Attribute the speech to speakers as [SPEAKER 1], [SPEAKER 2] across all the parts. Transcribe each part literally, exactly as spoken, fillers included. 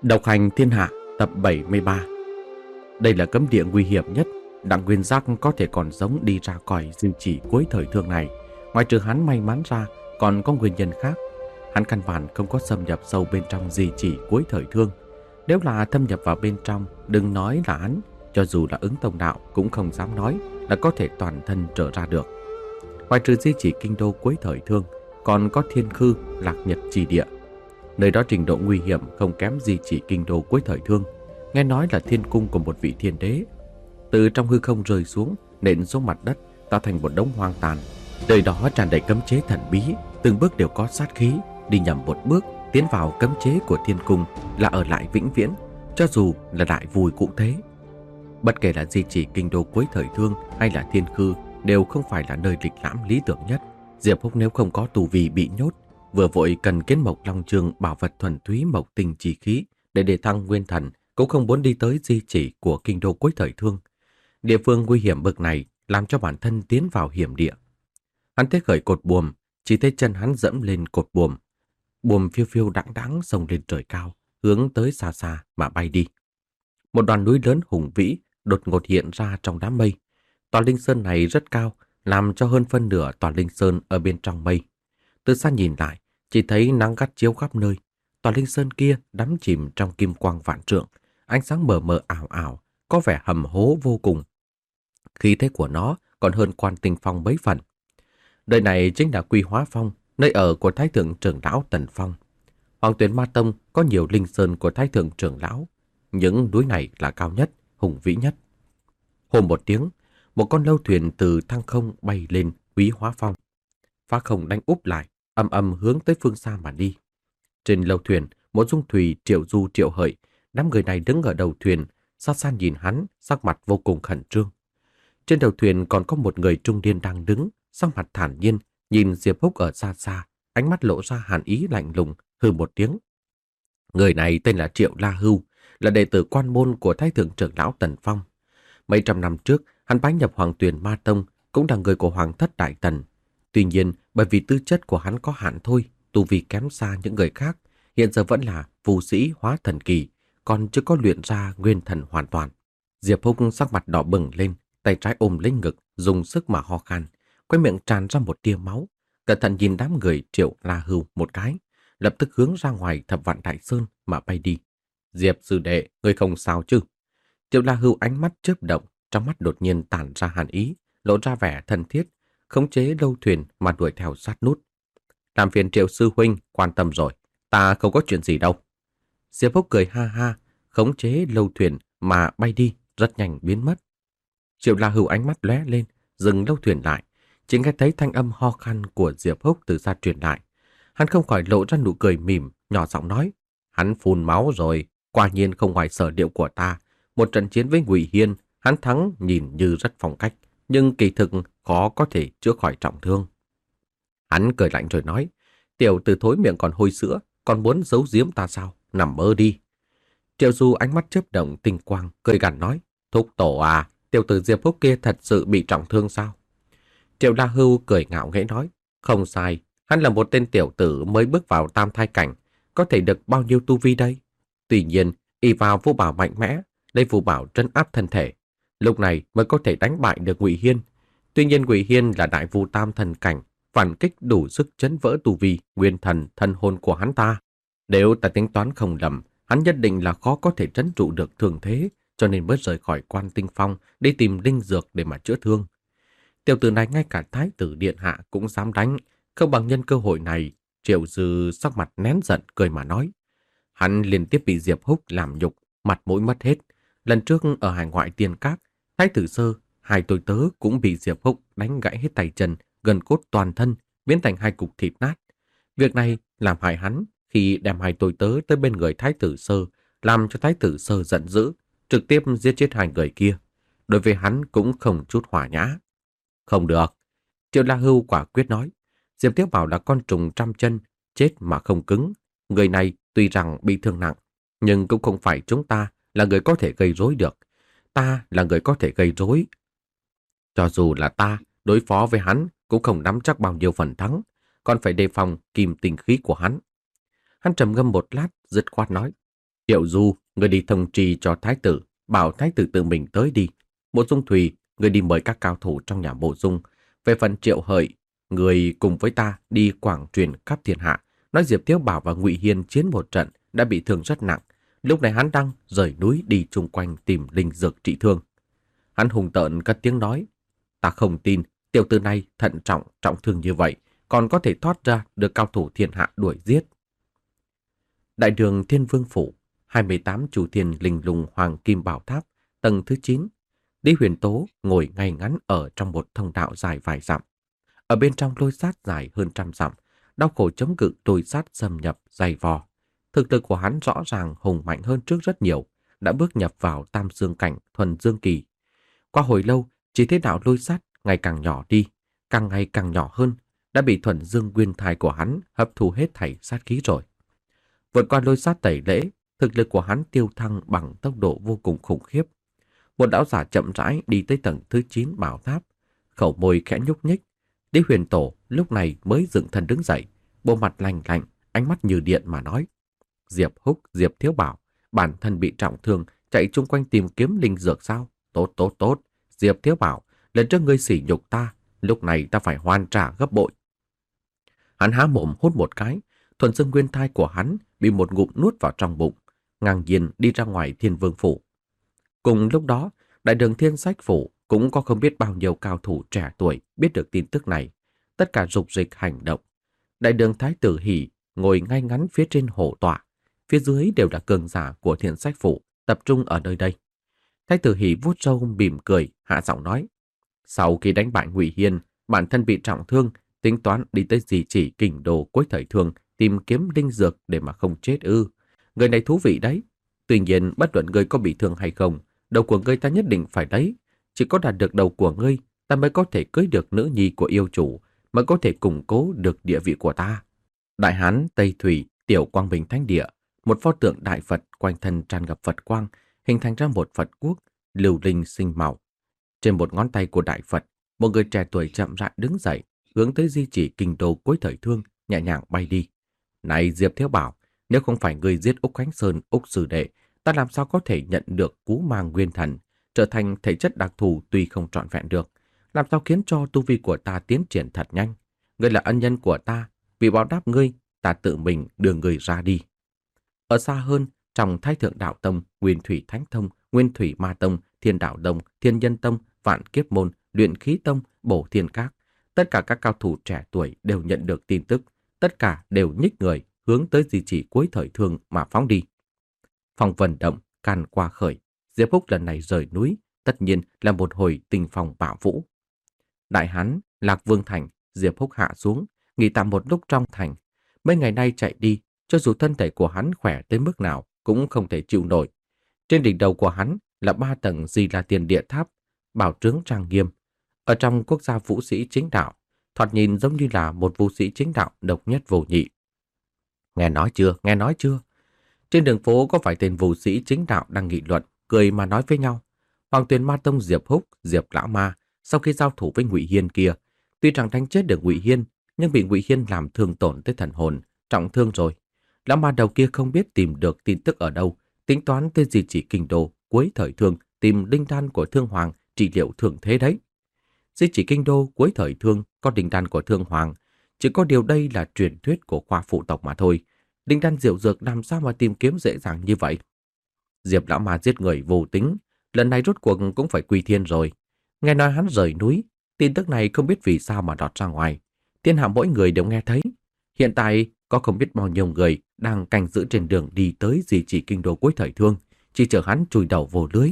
[SPEAKER 1] Độc hành thiên hạ tập bảy mươi ba. Đây là cấm địa nguy hiểm nhất. Đặng Nguyên Giác có thể còn sống đi ra khỏi di chỉ cuối thời thương này. Ngoài trừ hắn may mắn ra, còn có nguyên nhân khác. Hắn căn bản không có xâm nhập sâu bên trong di chỉ cuối thời thương. Nếu là thâm nhập vào bên trong, đừng nói là hắn, cho dù là ứng tông đạo cũng không dám nói là có thể toàn thân trở ra được. Ngoài trừ di chỉ kinh đô cuối thời thương, còn có Thiên Khư, Lạc Nhật Chi Địa. Nơi đó trình độ nguy hiểm không kém di chỉ kinh đô cuối thời thương. Nghe nói là thiên cung của một vị thiên đế. Từ trong hư không rơi xuống, nện xuống mặt đất, tạo thành một đống hoang tàn. Nơi đó tràn đầy cấm chế thần bí, từng bước đều có sát khí. Đi nhầm một bước, tiến vào cấm chế của thiên cung là ở lại vĩnh viễn, cho dù là đại vui cụ thế. Bất kể là di chỉ kinh đô cuối thời thương hay là Thiên Khư, đều không phải là nơi lịch lãm lý tưởng nhất. Diệp Húc nếu không có tù vì bị nhốt, vừa vội cần kiến mộc long chương bảo vật thuần túy mộc tinh chi khí để đề thăng nguyên thần, cũng không muốn đi tới di chỉ của kinh đô cuối thời thương. Địa phương nguy hiểm bậc này làm cho bản thân tiến vào hiểm địa. Hắn thấy khởi cột buồm, chỉ thấy chân hắn dẫm lên cột buồm. Buồm phiêu phiêu đãng đãng xông lên trời cao, hướng tới xa xa mà bay đi. Một đoàn núi lớn hùng vĩ đột ngột hiện ra trong đám mây. Tòa linh sơn này rất cao, làm cho hơn phân nửa tòa linh sơn ở bên trong mây. Từ xa nhìn lại, chỉ thấy nắng gắt chiếu khắp nơi. Tòa linh sơn kia đắm chìm trong kim quang vạn trượng, ánh sáng mờ mờ ảo ảo, có vẻ hầm hố vô cùng. Khí thế của nó còn hơn Quan Tinh Phong mấy phần. Nơi này chính là Quy Hóa Phong, nơi ở của Thái thượng trưởng lão Tần Phong. Hoàng Tuyển Ma Tông có nhiều linh sơn của Thái thượng trưởng lão. Những núi này là cao nhất, hùng vĩ nhất. Hôm một tiếng, một con lâu thuyền từ thăng không bay lên Quý Hóa Phong. Phá không đánh úp lại, âm âm hướng tới phương xa mà đi. Trên lâu thuyền, một dung thủy Triệu Du Triệu Hợi, đám người này đứng ở đầu thuyền, xa xa nhìn hắn, sắc mặt vô cùng khẩn trương. Trên đầu thuyền còn có một người trung niên đang đứng, sắc mặt thản nhiên, nhìn Diệp Húc ở xa xa, ánh mắt lộ ra hàn ý lạnh lùng, hừ một tiếng. Người này tên là Triệu La Hưu, là đệ tử quan môn của Thái thượng trưởng lão Tần Phong. Mấy trăm năm trước, hắn bái nhập Hoàng Tuyển Ma Tông, cũng là người của Hoàng thất Đại Tần. Tuy nhiên, bởi vì tư chất của hắn có hạn thôi, tu vi kém xa những người khác, hiện giờ vẫn là phù sĩ hóa thần kỳ, còn chưa có luyện ra nguyên thần hoàn toàn. Diệp Húc sắc mặt đỏ bừng lên, tay trái ôm lấy ngực, dùng sức mà ho khan, quay miệng tràn ra một tia máu. Cẩn thận nhìn đám người Triệu La Hưu một cái, lập tức hướng ra ngoài Thập Vạn Đại Sơn mà bay đi. Diệp sư đệ, ngươi không sao chứ? Triệu La Hưu ánh mắt chớp động, trong mắt đột nhiên tản ra hàn ý, lộ ra vẻ thân thiết, khống chế lâu thuyền mà đuổi theo sát nút. Làm phiền Triệu sư huynh quan tâm rồi, ta không có chuyện gì đâu. Diệp Húc cười ha ha, khống chế lâu thuyền mà bay đi, rất nhanh biến mất. Triệu La Hưu ánh mắt lóe lên, dừng lâu thuyền lại, chỉ nghe thấy thanh âm ho khan của Diệp Húc từ xa truyền lại. Hắn không khỏi lộ ra nụ cười mỉm, nhỏ giọng nói: hắn phun máu rồi, quả nhiên không ngoài sở liệu của ta. Một trận chiến với Ngụy Hiên, hắn thắng nhìn như rất phong cách, nhưng kỳ thực khó có thể chữa khỏi trọng thương. Hắn cười lạnh rồi nói: tiểu tử thối miệng còn hôi sữa, còn muốn giấu giếm ta sao? Nằm mơ đi. Triệu Du ánh mắt chớp động tinh quang, cười gằn nói: thúc tổ à, tiểu tử Diệp Húc kia thật sự bị trọng thương sao? Triệu La Hưu cười ngạo nghễ nói: không sai, hắn là một tên tiểu tử mới bước vào tam thai cảnh, có thể được bao nhiêu tu vi đây? Tuy nhiên, y vào vũ bảo mạnh mẽ, lấy vũ bảo trấn áp thân thể, lúc này mới có thể đánh bại được Ngụy Hiên. Tuy nhiên Ngụy Hiên là đại vu tam thần cảnh, phản kích đủ sức chấn vỡ tu vi, nguyên thần, thân hồn của hắn ta. Nếu ta tính toán không lầm, hắn nhất định là khó có thể trấn trụ được thương thế, cho nên mới rời khỏi Quan Tinh Phong đi tìm linh dược để mà chữa thương. Tiểu tử này ngay cả thái tử điện hạ cũng dám đánh, không bằng nhân cơ hội này. Triệu Dư sắc mặt nén giận cười mà nói. Hắn liên tiếp bị Diệp Húc làm nhục, mặt mũi mất hết. Lần trước ở hải ngoại Tiên Các, Thái tử Sơ, hai tôi tớ cũng bị Diệp Húc đánh gãy hết tay chân, gần cốt toàn thân, biến thành hai cục thịt nát. Việc này làm hại hắn khi đem hai tôi tớ tới bên người Thái tử Sơ, làm cho Thái tử Sơ giận dữ, trực tiếp giết chết hai người kia. Đối với hắn cũng không chút hòa nhã. Không được. Triệu La Hưu quả quyết nói. Diệp Tiếu Bảo là con trùng trăm chân, chết mà không cứng. Người này tuy rằng bị thương nặng, nhưng cũng không phải chúng ta là người có thể gây rối được. Ta là người có thể gây rối. Cho dù là ta đối phó với hắn cũng không nắm chắc bao nhiêu phần thắng, còn phải đề phòng kim tinh khí của hắn. Hắn trầm ngâm một lát, dứt khoát nói. Triệu Du, người đi thông trì cho thái tử, bảo thái tử tự mình tới đi. Mộ Dung Thùy, người đi mời các cao thủ trong nhà Mộ Dung. Về phần Triệu Hợi, người cùng với ta đi quảng truyền khắp thiên hạ, nói Diệp Thiếu Bảo và Ngụy Hiên chiến một trận đã bị thương rất nặng. Lúc này hắn đang rời núi đi chung quanh tìm linh dược trị thương. Hắn hùng tợn cất tiếng nói, ta không tin tiểu tử này thận trọng trọng thương như vậy, còn có thể thoát ra được cao thủ thiên hạ đuổi giết. Đại đường Thiên Vương Phủ, hai mươi tám chủ thiên linh lùng hoàng kim bảo tháp, tầng thứ chín. Lý Huyền Tố ngồi ngay ngắn ở trong một thông đạo dài vài dặm. Ở bên trong lôi sát dài hơn trăm dặm, đau khổ chống cự lôi sát xâm nhập dày vò. Thực lực của hắn rõ ràng hùng mạnh hơn trước rất nhiều, đã bước nhập vào tam dương cảnh thuần dương kỳ. Qua hồi lâu, chỉ thấy đạo lôi sát ngày càng nhỏ đi, càng ngày càng nhỏ hơn, đã bị thuần dương nguyên thai của hắn hấp thu hết thảy sát khí rồi. Vượt qua lôi sát tẩy lễ, thực lực của hắn tiêu thăng bằng tốc độ vô cùng khủng khiếp. Một lão giả chậm rãi đi tới tầng thứ chín bảo tháp, khẩu môi khẽ nhúc nhích. Lý Huyền Tổ lúc này mới dựng thân đứng dậy, bộ mặt lạnh lạnh, ánh mắt như điện mà nói: Diệp Húc, Diệp Thiếu Bảo, bản thân bị trọng thương, chạy chung quanh tìm kiếm linh dược sao? Tốt tốt tốt, Diệp Thiếu Bảo, lần trước ngươi sỉ nhục ta, lúc này ta phải hoàn trả gấp bội. Hắn há mồm hút một cái, thuần dương nguyên thai của hắn bị một ngụm nuốt vào trong bụng, ngang nhiên đi ra ngoài Thiên Vương Phủ. Cùng lúc đó, đại đường Thiên Sách Phủ cũng có không biết bao nhiêu cao thủ trẻ tuổi biết được tin tức này, tất cả rục rịch hành động. Đại đường Thái tử Hỷ ngồi ngay ngắn phía trên hổ tọa, phía dưới đều là cường giả của Thiên Sách Phủ tập trung ở nơi đây. Thái tử Hỷ vuốt râu mỉm cười, hạ giọng nói: Sau khi đánh bại Ngụy Hiên, bản thân bị trọng thương, tính toán đi tới Di Chỉ Kình Đô cuối thời thương tìm kiếm linh dược để mà không chết ư? Người này thú vị đấy. Tuy nhiên, bất luận ngươi có bị thương hay không, đầu của ngươi ta nhất định phải lấy. Chỉ có đạt được đầu của ngươi, ta mới có thể cưới được nữ nhi của yêu chủ, mới có thể củng cố được địa vị của ta. Đại Hán Tây Thủy, Tiểu Quang Bình Thánh Địa, một pho tượng đại Phật quanh thân tràn ngập Phật quang, hình thành ra một Phật quốc lưu linh sinh màu. Trên một ngón tay của đại Phật, một người trẻ tuổi chậm rãi đứng dậy, hướng tới Di Chỉ Kinh Đô cuối thời thương, nhẹ nhàng bay đi. Này Diệp Thiếu Bảo, nếu không phải ngươi giết Úc Khánh Sơn, Úc Sư Đệ, ta làm sao có thể nhận được cú mang nguyên thần, trở thành thể chất đặc thù tuy không trọn vẹn được, làm sao khiến cho tu vi của ta tiến triển thật nhanh. Ngươi là ân nhân của ta, vì báo đáp ngươi, ta tự mình đưa ngươi ra đi. Ở xa hơn, trong Thái Thượng Đạo Tông, Nguyên Thủy Thánh Tông, Nguyên Thủy Ma Tông, Thiên Đạo Tông, Thiên Nhân Tông, Vạn Kiếp Môn, Luyện Khí Tông, Bổ Thiên Các, tất cả các cao thủ trẻ tuổi đều nhận được tin tức, tất cả đều nhích người hướng tới Di Chỉ cuối thời thương mà phóng đi. Phong vân động, can qua khởi, Diệp Húc lần này rời núi, tất nhiên là một hồi tình phong bạo vũ. Đại Hán, Lạc Vương Thành, Diệp Húc hạ xuống, nghỉ tạm một lúc trong thành. Mấy ngày nay chạy đi, cho dù thân thể của hắn khỏe tới mức nào cũng không thể chịu nổi. Trên đỉnh đầu của hắn là ba tầng Di La Tiên Địa Tháp, bảo trướng trang nghiêm. Ở trong quốc gia vũ sĩ chính đạo, thoạt nhìn giống như là một vũ sĩ chính đạo độc nhất vô nhị. Nghe nói chưa, nghe nói chưa? Trên đường phố có phải tên vũ sĩ chính đạo đang nghị luận, cười mà nói với nhau. Hoàng Tuyền Ma Tông Diệp Húc, Diệp Lão Ma, sau khi giao thủ với Ngụy Hiên kia, tuy rằng đánh chết được Ngụy Hiên, nhưng bị Ngụy Hiên làm thương tổn tới thần hồn, trọng thương rồi. Lão ma đầu kia không biết tìm được tin tức ở đâu, tính toán tới Di Chỉ Kinh Đô cuối thời thương tìm linh đan của Thương Hoàng trị liệu thương thế đấy. Di Chỉ Kinh Đô cuối thời thương có linh đan của Thương Hoàng, chỉ có điều đây là truyền thuyết của khoa phụ tộc mà thôi. Linh đan diệu dược làm sao mà tìm kiếm dễ dàng như vậy? Diệp Lão Ma giết người vô tính, lần này rốt cuộc cũng phải quy thiên rồi. Nghe nói hắn rời núi, tin tức này không biết vì sao mà đọt ra ngoài. Thiên hạ mỗi người đều nghe thấy. Hiện tại có không biết bao nhiêu người đang canh giữ trên đường đi tới Di Chỉ Kinh Đô cuối thời thương, chỉ chờ hắn chui đầu vô lưới.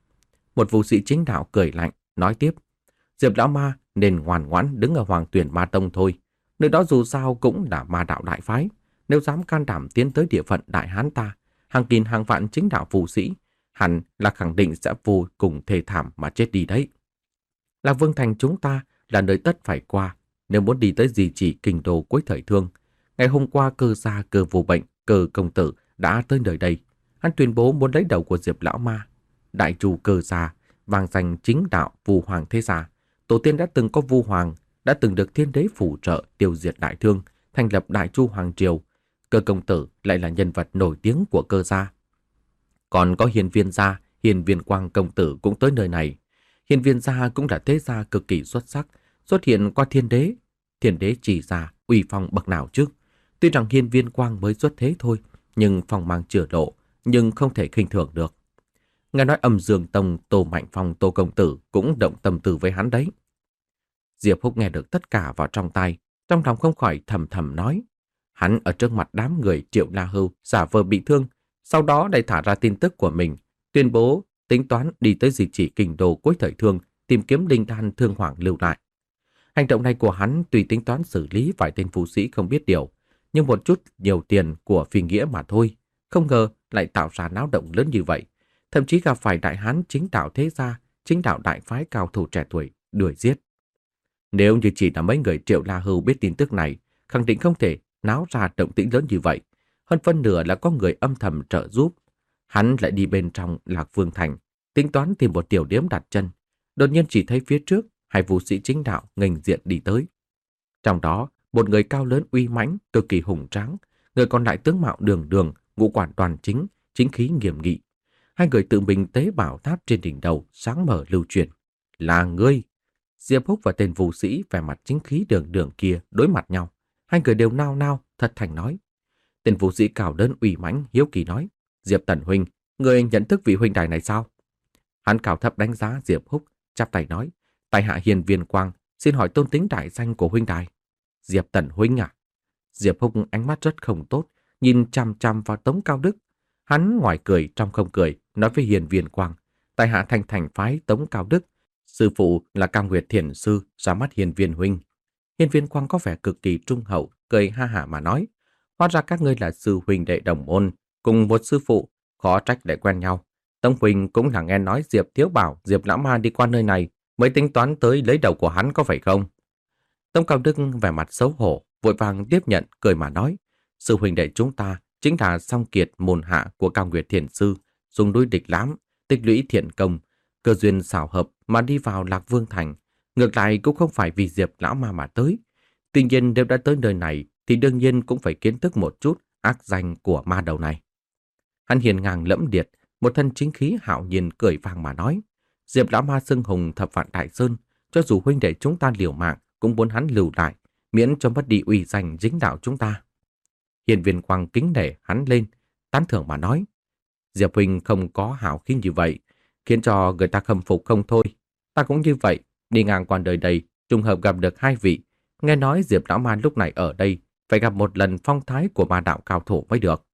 [SPEAKER 1] Một vũ sĩ chính đạo cười lạnh, nói tiếp: Diệp Lão Ma nên ngoan ngoãn đứng ở Hoàng Tuyền Ma Tông thôi. Nơi đó dù sao cũng là ma đạo đại phái. Nếu dám can đảm tiến tới địa phận Đại Hán ta, hàng nghìn hàng vạn chính đạo vũ sĩ, hẳn là khẳng định sẽ vô cùng thê thảm mà chết đi đấy. Lạc Vương Thành chúng ta là nơi tất phải qua, nếu muốn đi tới Di Chỉ Kinh Đô cuối thời thương. Ngày hôm qua Cơ gia Cơ vô bệnh, Cơ công tử đã tới nơi đây. Hắn tuyên bố muốn lấy đầu của Diệp Lão Ma. Đại chủ Cơ gia, vang danh chính đạo Vu Hoàng thế gia. Tổ tiên đã từng có Vu Hoàng, đã từng được thiên đế phù trợ tiêu diệt đại thương, thành lập Đại Chu Hoàng Triều. Cơ công tử lại là nhân vật nổi tiếng của Cơ gia. Còn có Hiên Viên gia, Hiên Viên Quang công tử cũng tới nơi này. Hiên Viên gia cũng là thế gia cực kỳ xuất sắc, xuất hiện qua Thiên Đế. Thiên Đế chỉ ra uy phong bậc nào chứ? Tuy rằng Hiên Viên Quang mới xuất thế thôi, nhưng phong mang chửa lộ, nhưng không thể khinh thường được. Nghe nói Âm Dương Tông Tô Mạnh Phong Tô công tử cũng động tâm tư với hắn đấy. Diệp Húc nghe được tất cả vào trong tai, trong lòng không khỏi thầm thầm nói. Hắn ở trước mặt đám người Triệu La Hưu giả vờ bị thương, sau đó lại thả ra tin tức của mình, tuyên bố tính toán đi tới di chỉ kinh đô cuối thời thương, tìm kiếm linh đan thương hoàng lưu lại. Hành động này của hắn tùy tính toán xử lý vài tên phú sĩ không biết điều, nhưng một chút nhiều tiền của phi nghĩa mà thôi, không ngờ lại tạo ra náo động lớn như vậy, thậm chí gặp phải đại hán chính đạo thế gia, chính đạo đại phái cao thủ trẻ tuổi đuổi giết. Nếu như chỉ là mấy người Triệu La Hưu biết tin tức này, khẳng định không thể náo ra động tĩnh lớn như vậy. Hơn phân nửa là có người âm thầm trợ giúp. Hắn lại đi bên trong Lạc Vương Thành, tính toán tìm một tiểu điếm đặt chân. Đột nhiên chỉ thấy phía trước hai vũ sĩ chính đạo nghênh diện đi tới. Trong đó, một người cao lớn uy mãnh, cực kỳ hùng tráng, người còn lại tướng mạo đường đường, ngũ quan toàn chính, chính khí nghiêm nghị. Hai người tự mình tế bảo tháp trên đỉnh đầu sáng mở lưu truyền. Là ngươi! Diệp Húc và tên vũ sĩ vẻ mặt chính khí đường đường kia đối mặt nhau. Hai người đều nao nao, thật thành nói. Tên vũ sĩ cao lớn uy mãnh hiếu kỳ nói. Diệp Tần huynh, người nhận thức vị huynh đài này sao? Hắn cao thấp đánh giá Diệp Húc, chắp tay nói. Tại hạ Hiên Viên Quang, xin hỏi tôn tính đại danh của huynh đài. Diệp Tần huynh à? Diệp Húc ánh mắt rất không tốt, nhìn chằm chằm vào Tống Cao Đức. Hắn ngoài cười trong không cười, nói với Hiên Viên Quang. Tại hạ thành thành phái Tống Cao Đức, sư phụ là Cao Nguyệt Thiền sư, ra mắt Hiên Viên huynh. Hiên Viên Quang có vẻ cực kỳ trung hậu, cười ha hả mà nói. Hóa ra các ngươi là sư huynh đệ đồng môn, cùng một sư phụ, khó trách để quen nhau. Tống huynh cũng là nghe nói Diệp Thiếu Bảo, Diệp Lão Ma đi qua nơi này, mới tính toán tới lấy đầu của hắn có phải không? Tống Cao Đức vẻ mặt xấu hổ, vội vàng tiếp nhận, cười mà nói. Sư huynh đệ chúng ta chính là song kiệt môn hạ của Cao Nguyệt Thiền sư, dùng đuôi địch lãm, tích lũy thiện công, cơ duyên xảo hợp mà đi vào Lạc Vương Thành. Ngược lại cũng không phải vì Diệp Lão Ma mà tới. Tuy nhiên nếu đã tới nơi này thì đương nhiên cũng phải kiến thức một chút ác danh của ma đầu này. Hắn hiền ngang lẫm liệt, một thân chính khí hạo nhiên cười vang mà nói. Diệp Lão Ma xưng hùng thập vạn đại sơn, cho dù huynh đệ chúng ta liều mạng cũng muốn hắn lưu lại, miễn cho mất đi uy danh chính đạo chúng ta. Hiên Viên Quang kính nể hắn lên, tán thưởng mà nói. Diệp huynh không có hảo khí như vậy, khiến cho người ta khâm phục không thôi. Ta cũng như vậy, đi ngang qua đời đây, trùng hợp gặp được hai vị. Nghe nói Diệp Lão Ma lúc này ở đây, phải gặp một lần phong thái của ma đạo cao thủ mới được.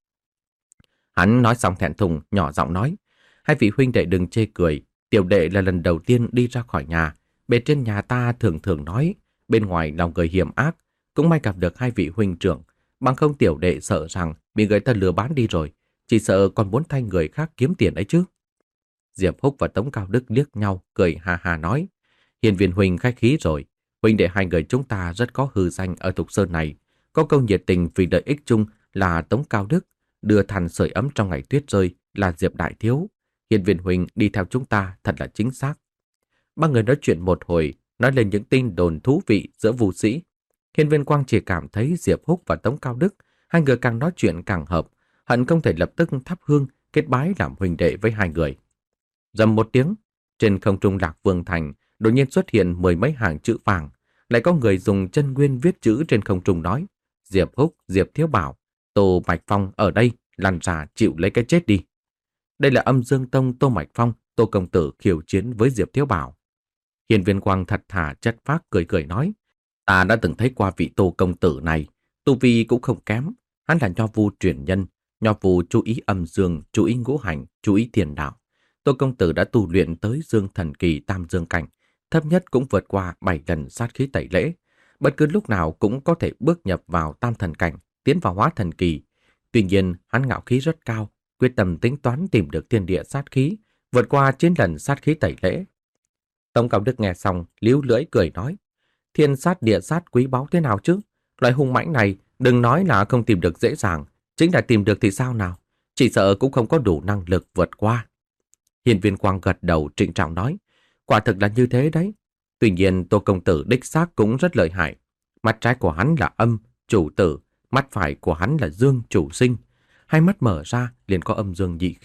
[SPEAKER 1] Hắn nói xong thẹn thùng, nhỏ giọng nói. Hai vị huynh đệ đừng chê cười, tiểu đệ là lần đầu tiên đi ra khỏi nhà. Bề trên nhà ta thường thường nói, bên ngoài lòng người hiểm ác, cũng may gặp được hai vị huynh trưởng. Bằng không tiểu đệ sợ rằng bị người ta lừa bán đi rồi, chỉ sợ còn muốn thay người khác kiếm tiền ấy chứ. Diệp Húc và Tống Cao Đức liếc nhau, cười hà hà nói. Hiên Viên huynh khách khí rồi, huynh đệ hai người chúng ta rất có hư danh ở Thục Sơn này. Có câu nhiệt tình vì lợi ích chung là Tống Cao Đức, đưa than sưởi ấm trong ngày tuyết rơi là Diệp Đại Thiếu. Hiên Viên huynh đi theo chúng ta thật là chính xác. Ba người nói chuyện một hồi, nói lên những tin đồn thú vị giữa vũ sĩ. Hiên Viên Quang chỉ cảm thấy Diệp Húc và Tống Cao Đức, hai người càng nói chuyện càng hợp, hận không thể lập tức thắp hương kết bái làm huynh đệ với hai người. Rầm một tiếng, trên không trung Lạc Vương Thành đột nhiên xuất hiện mười mấy hàng chữ vàng, lại có người dùng chân nguyên viết chữ trên không trung nói: Diệp Húc, Diệp Thiếu Bảo, Tô Mạch Phong ở đây, lăn ra chịu lấy cái chết đi. Đây là Âm Dương Tông Tô Mạch Phong, Tô công tử khiêu chiến với Diệp Thiếu Bảo. Hiên Viên Quang thật thà chất phác cười cười nói: Ta đã từng thấy qua vị Tô công tử này, tu vi cũng không kém, hắn là nho vu truyền nhân, nho vu chú ý âm dương, chú ý ngũ hành, chú ý thiền đạo. Tô công tử đã tu luyện tới Dương Thần Kỳ Tam Dương Cảnh, thấp nhất cũng vượt qua bảy lần sát khí tẩy lễ, bất cứ lúc nào cũng có thể bước nhập vào Tam Thần Cảnh, tiến vào Hóa Thần Kỳ. Tuy nhiên, hắn ngạo khí rất cao, quyết tâm tính toán tìm được thiên địa sát khí, vượt qua chín lần sát khí tẩy lễ. Tống Cao Đức nghe xong, líu lưỡi cười nói: Thiên sát địa sát quý báu thế nào chứ? Loại hung mãnh này, đừng nói là không tìm được dễ dàng, chính là tìm được thì sao nào? Chỉ sợ cũng không có đủ năng lực vượt qua. Hiên Viên Quang gật đầu trịnh trọng nói: Quả thực là như thế đấy. Tuy nhiên Tô công tử đích xác cũng rất lợi hại. Mắt trái của hắn là âm, chủ tử, mắt phải của hắn là dương, chủ sinh. Hai mắt mở ra liền có âm dương nhị khí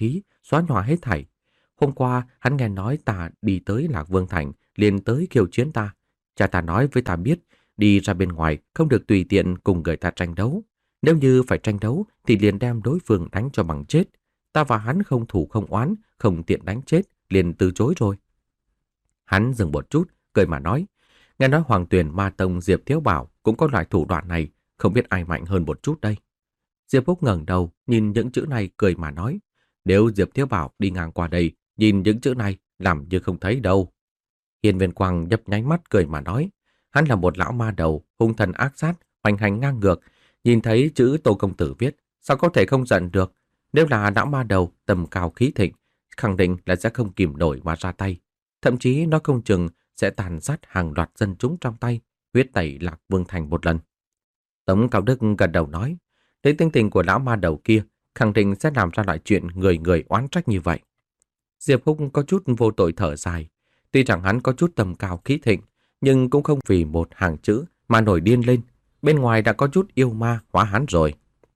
[SPEAKER 1] xóa nhòa hết thảy. Hôm qua hắn nghe nói ta đi tới Lạc Vương Thành, liền tới kêu chiến ta. Cha ta nói với ta biết, đi ra bên ngoài không được tùy tiện cùng người ta tranh đấu. Nếu như phải tranh đấu thì liền đem đối phương đánh cho bằng chết. Ta và hắn không thủ không oán, không tiện đánh chết, liền từ chối rồi. Hắn dừng một chút, cười mà nói. Nghe nói Hoàng Tuyền Ma Tông Diệp Thiếu Bảo cũng có loại thủ đoạn này, không biết ai mạnh hơn một chút đây. Diệp Húc ngẩng đầu, nhìn những chữ này cười mà nói. Nếu Diệp Thiếu Bảo đi ngang qua đây, nhìn những chữ này, làm như không thấy đâu. Hiên Viên Quang nhấp nháy mắt cười mà nói. Hắn là một lão ma đầu, hung thần ác sát, hoành hành ngang ngược. Nhìn thấy chữ Tô Công Tử viết, sao có thể không giận được. Nếu là lão ma đầu, tầm cao khí thịnh, khẳng định là sẽ không kìm nổi mà ra tay. Thậm chí nó không chừng sẽ tàn sát hàng loạt dân chúng trong tay, huyết tẩy Lạc Vương Thành một lần. Tống Cao Đức gật đầu nói, lấy tinh tình của lão ma đầu kia, khẳng định sẽ làm ra loại chuyện người người oán trách như vậy. Diệp Húc có chút vô tội thở dài. Tuy rằng hắn có chút tầm cao khí thịnh, nhưng cũng không vì một hàng chữ mà nổi điên lên. Bên ngoài đã có chút yêu ma hóa hắn rồi.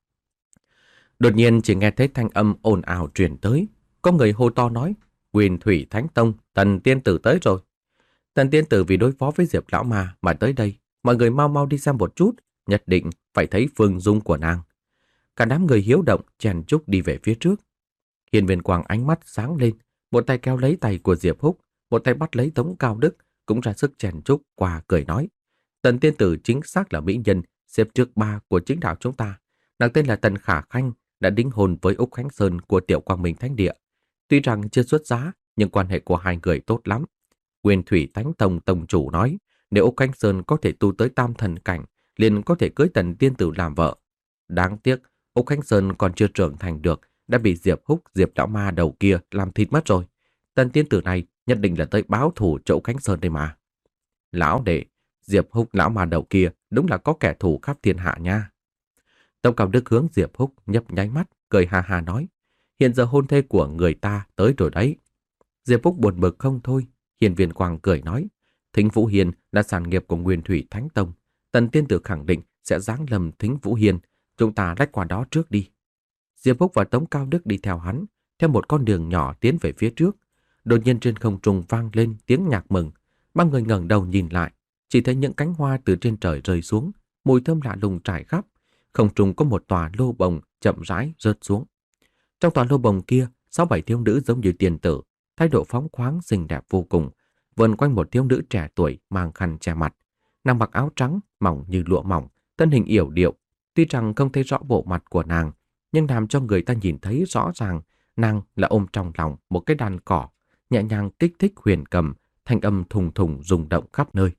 [SPEAKER 1] Đột nhiên chỉ nghe thấy thanh âm ồn ào truyền tới. Có người hô to nói, Huyền Thủy Thánh Tông, Tần Tiên Tử tới rồi. Tần Tiên Tử vì đối phó với Diệp Lão Ma mà tới đây. Mọi người mau mau đi xem một chút, nhất định phải thấy phương dung của nàng. Cả đám người hiếu động chèn chúc đi về phía trước. Hiên Viên Quang ánh mắt sáng lên, một tay kéo lấy tay của Diệp Húc, một tay bắt lấy Tống Cao Đức, cũng ra sức chèn chúc qua cười nói. Tần Tiên Tử chính xác là mỹ nhân, xếp trước ba của chính đạo chúng ta. Nàng tên là Tần Khả Khanh, đã đính hôn với Úc Khánh Sơn của Tiểu Quang Minh Thánh Địa. Tuy rằng chưa xuất giá, nhưng quan hệ của hai người tốt lắm. Huyền Thủy Thánh Tông Tông chủ nói, nếu Úc Khánh Sơn có thể tu tới tam thần cảnh, liền có thể cưới Tần Tiên Tử làm vợ. Đáng tiếc, Úc Khánh Sơn còn chưa trưởng thành được, đã bị Diệp Húc, Diệp Lão Ma đầu kia làm thịt mất rồi. Tần Tiên Tử này nhất định là tới báo thù cho Úc Khánh Sơn đây mà. Lão đệ, Diệp Húc Lão Ma đầu kia đúng là có kẻ thù khắp thiên hạ nha. Tông Cao Đức hướng Diệp Húc nhấp nháy mắt, cười ha ha nói, hiện giờ hôn thê của người ta tới rồi đấy. Diệp Húc buồn bực không thôi. Hiên Viên Quang cười nói, Thính Vũ Hiên là sản nghiệp của Nguyên Thủy Thánh Tông. Tần Tiên Tử khẳng định sẽ giáng lâm Thính Vũ Hiên, chúng ta lách qua đó trước đi. Diệp Húc và Tống Cao Đức đi theo hắn, theo một con đường nhỏ tiến về phía trước. Đột nhiên trên không trung vang lên tiếng nhạc mừng. Ba người ngẩng đầu nhìn lại, chỉ thấy những cánh hoa từ trên trời rơi xuống, mùi thơm lạ lùng trải khắp. Không trung có một tòa lô bồng chậm rãi rớt xuống. Trong tòa lô bồng kia, sáu bảy thiếu nữ giống như tiền tử, thái độ phóng khoáng xinh đẹp vô cùng, vần quanh một thiếu nữ trẻ tuổi mang khăn che mặt. Nàng mặc áo trắng mỏng như lụa mỏng, thân hình yểu điệu. Tuy rằng không thấy rõ bộ mặt của nàng, nhưng làm cho người ta nhìn thấy rõ ràng nàng là ôm trong lòng một cái đàn cỏ, nhẹ nhàng kích thích huyền cầm, thanh âm thùng thùng rung động khắp nơi.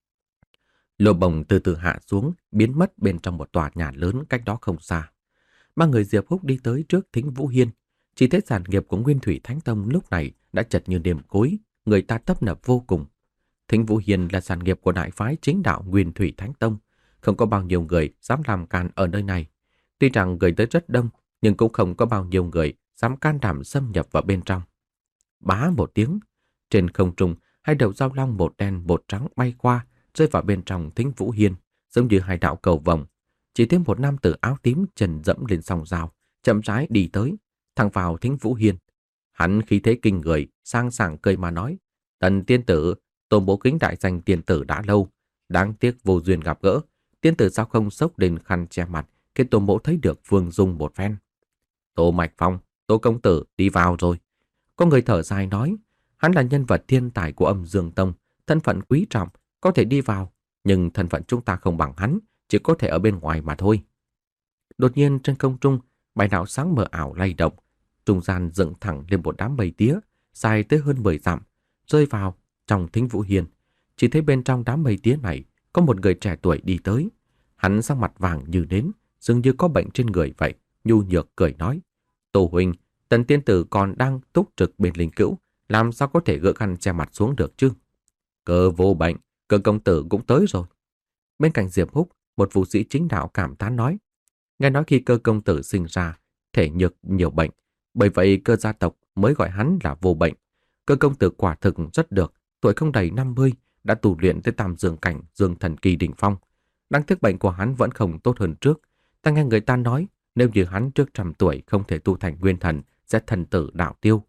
[SPEAKER 1] Lô bồng từ từ hạ xuống, biến mất bên trong một tòa nhà lớn cách đó không xa. Ba người Diệp Húc đi tới trước Thính Vũ Hiên, chỉ thấy sản nghiệp của Nguyên Thủy Thánh Tông lúc này đã chật như đêm cối, người ta tấp nập vô cùng. Thính Vũ Hiên là sản nghiệp của đại phái chính đạo Nguyên Thủy Thánh Tông, không có bao nhiêu người dám làm can ở nơi này. Tuy rằng người tới rất đông, nhưng cũng không có bao nhiêu người dám can đảm xâm nhập vào bên trong. Bá một tiếng, trên không trung hai đầu dao long một đen một trắng bay qua, rơi vào bên trong Thính Vũ Hiên, giống như hai đạo cầu vồng. Chỉ thêm một nam tử áo tím chân dẫm lên song dao, chậm rãi đi tới, thẳng vào Thính Vũ Hiên. Hắn khí thế kinh người, sang sảng cười mà nói, Tần tiên tử, Tôn Bố Kính đại danh tiên tử đã lâu, đáng tiếc vô duyên gặp gỡ, tiên tử sao không xốc lên khăn che mặt, khiến Tôn Bố thấy được Phương Dung một phen. Tô Mạch Phong, Tô công tử đi vào rồi. Có người thở dài nói, hắn là nhân vật thiên tài của Âm Dương Tông, thân phận quý trọng, có thể đi vào, nhưng thân phận chúng ta không bằng hắn, chỉ có thể ở bên ngoài mà thôi. Đột nhiên trên không trung, bảy đạo sáng mờ ảo lay động, trung gian dựng thẳng lên một đám mây tía, dài tới hơn mười dặm, rơi vào trong Thính Vũ Hiên. Chỉ thấy bên trong đám mây tía này có một người trẻ tuổi đi tới. Hắn sắc mặt vàng như nến, dường như có bệnh trên người vậy, nhu nhược cười nói, Tô huynh, Tần tiên tử còn đang túc trực bên linh cữu, làm sao có thể gỡ khăn che mặt xuống được chứ? Cơ vô bệnh, Cơ công tử cũng tới rồi. Bên cạnh Diệp Húc, một vũ sĩ chính đạo cảm thán nói, nghe nói khi Cơ công tử sinh ra, thể nhược nhiều bệnh, bởi vậy Cơ gia tộc mới gọi hắn là vô bệnh. Cơ công tử quả thực rất được, tuổi không đầy năm mươi, đã tu luyện tới tam dương cảnh dương thần kỳ đỉnh phong. Đáng tiếc bệnh của hắn vẫn không tốt hơn trước. Ta nghe người ta nói, nếu như hắn trước trăm tuổi không thể tu thành nguyên thần, sẽ thần tử đạo tiêu.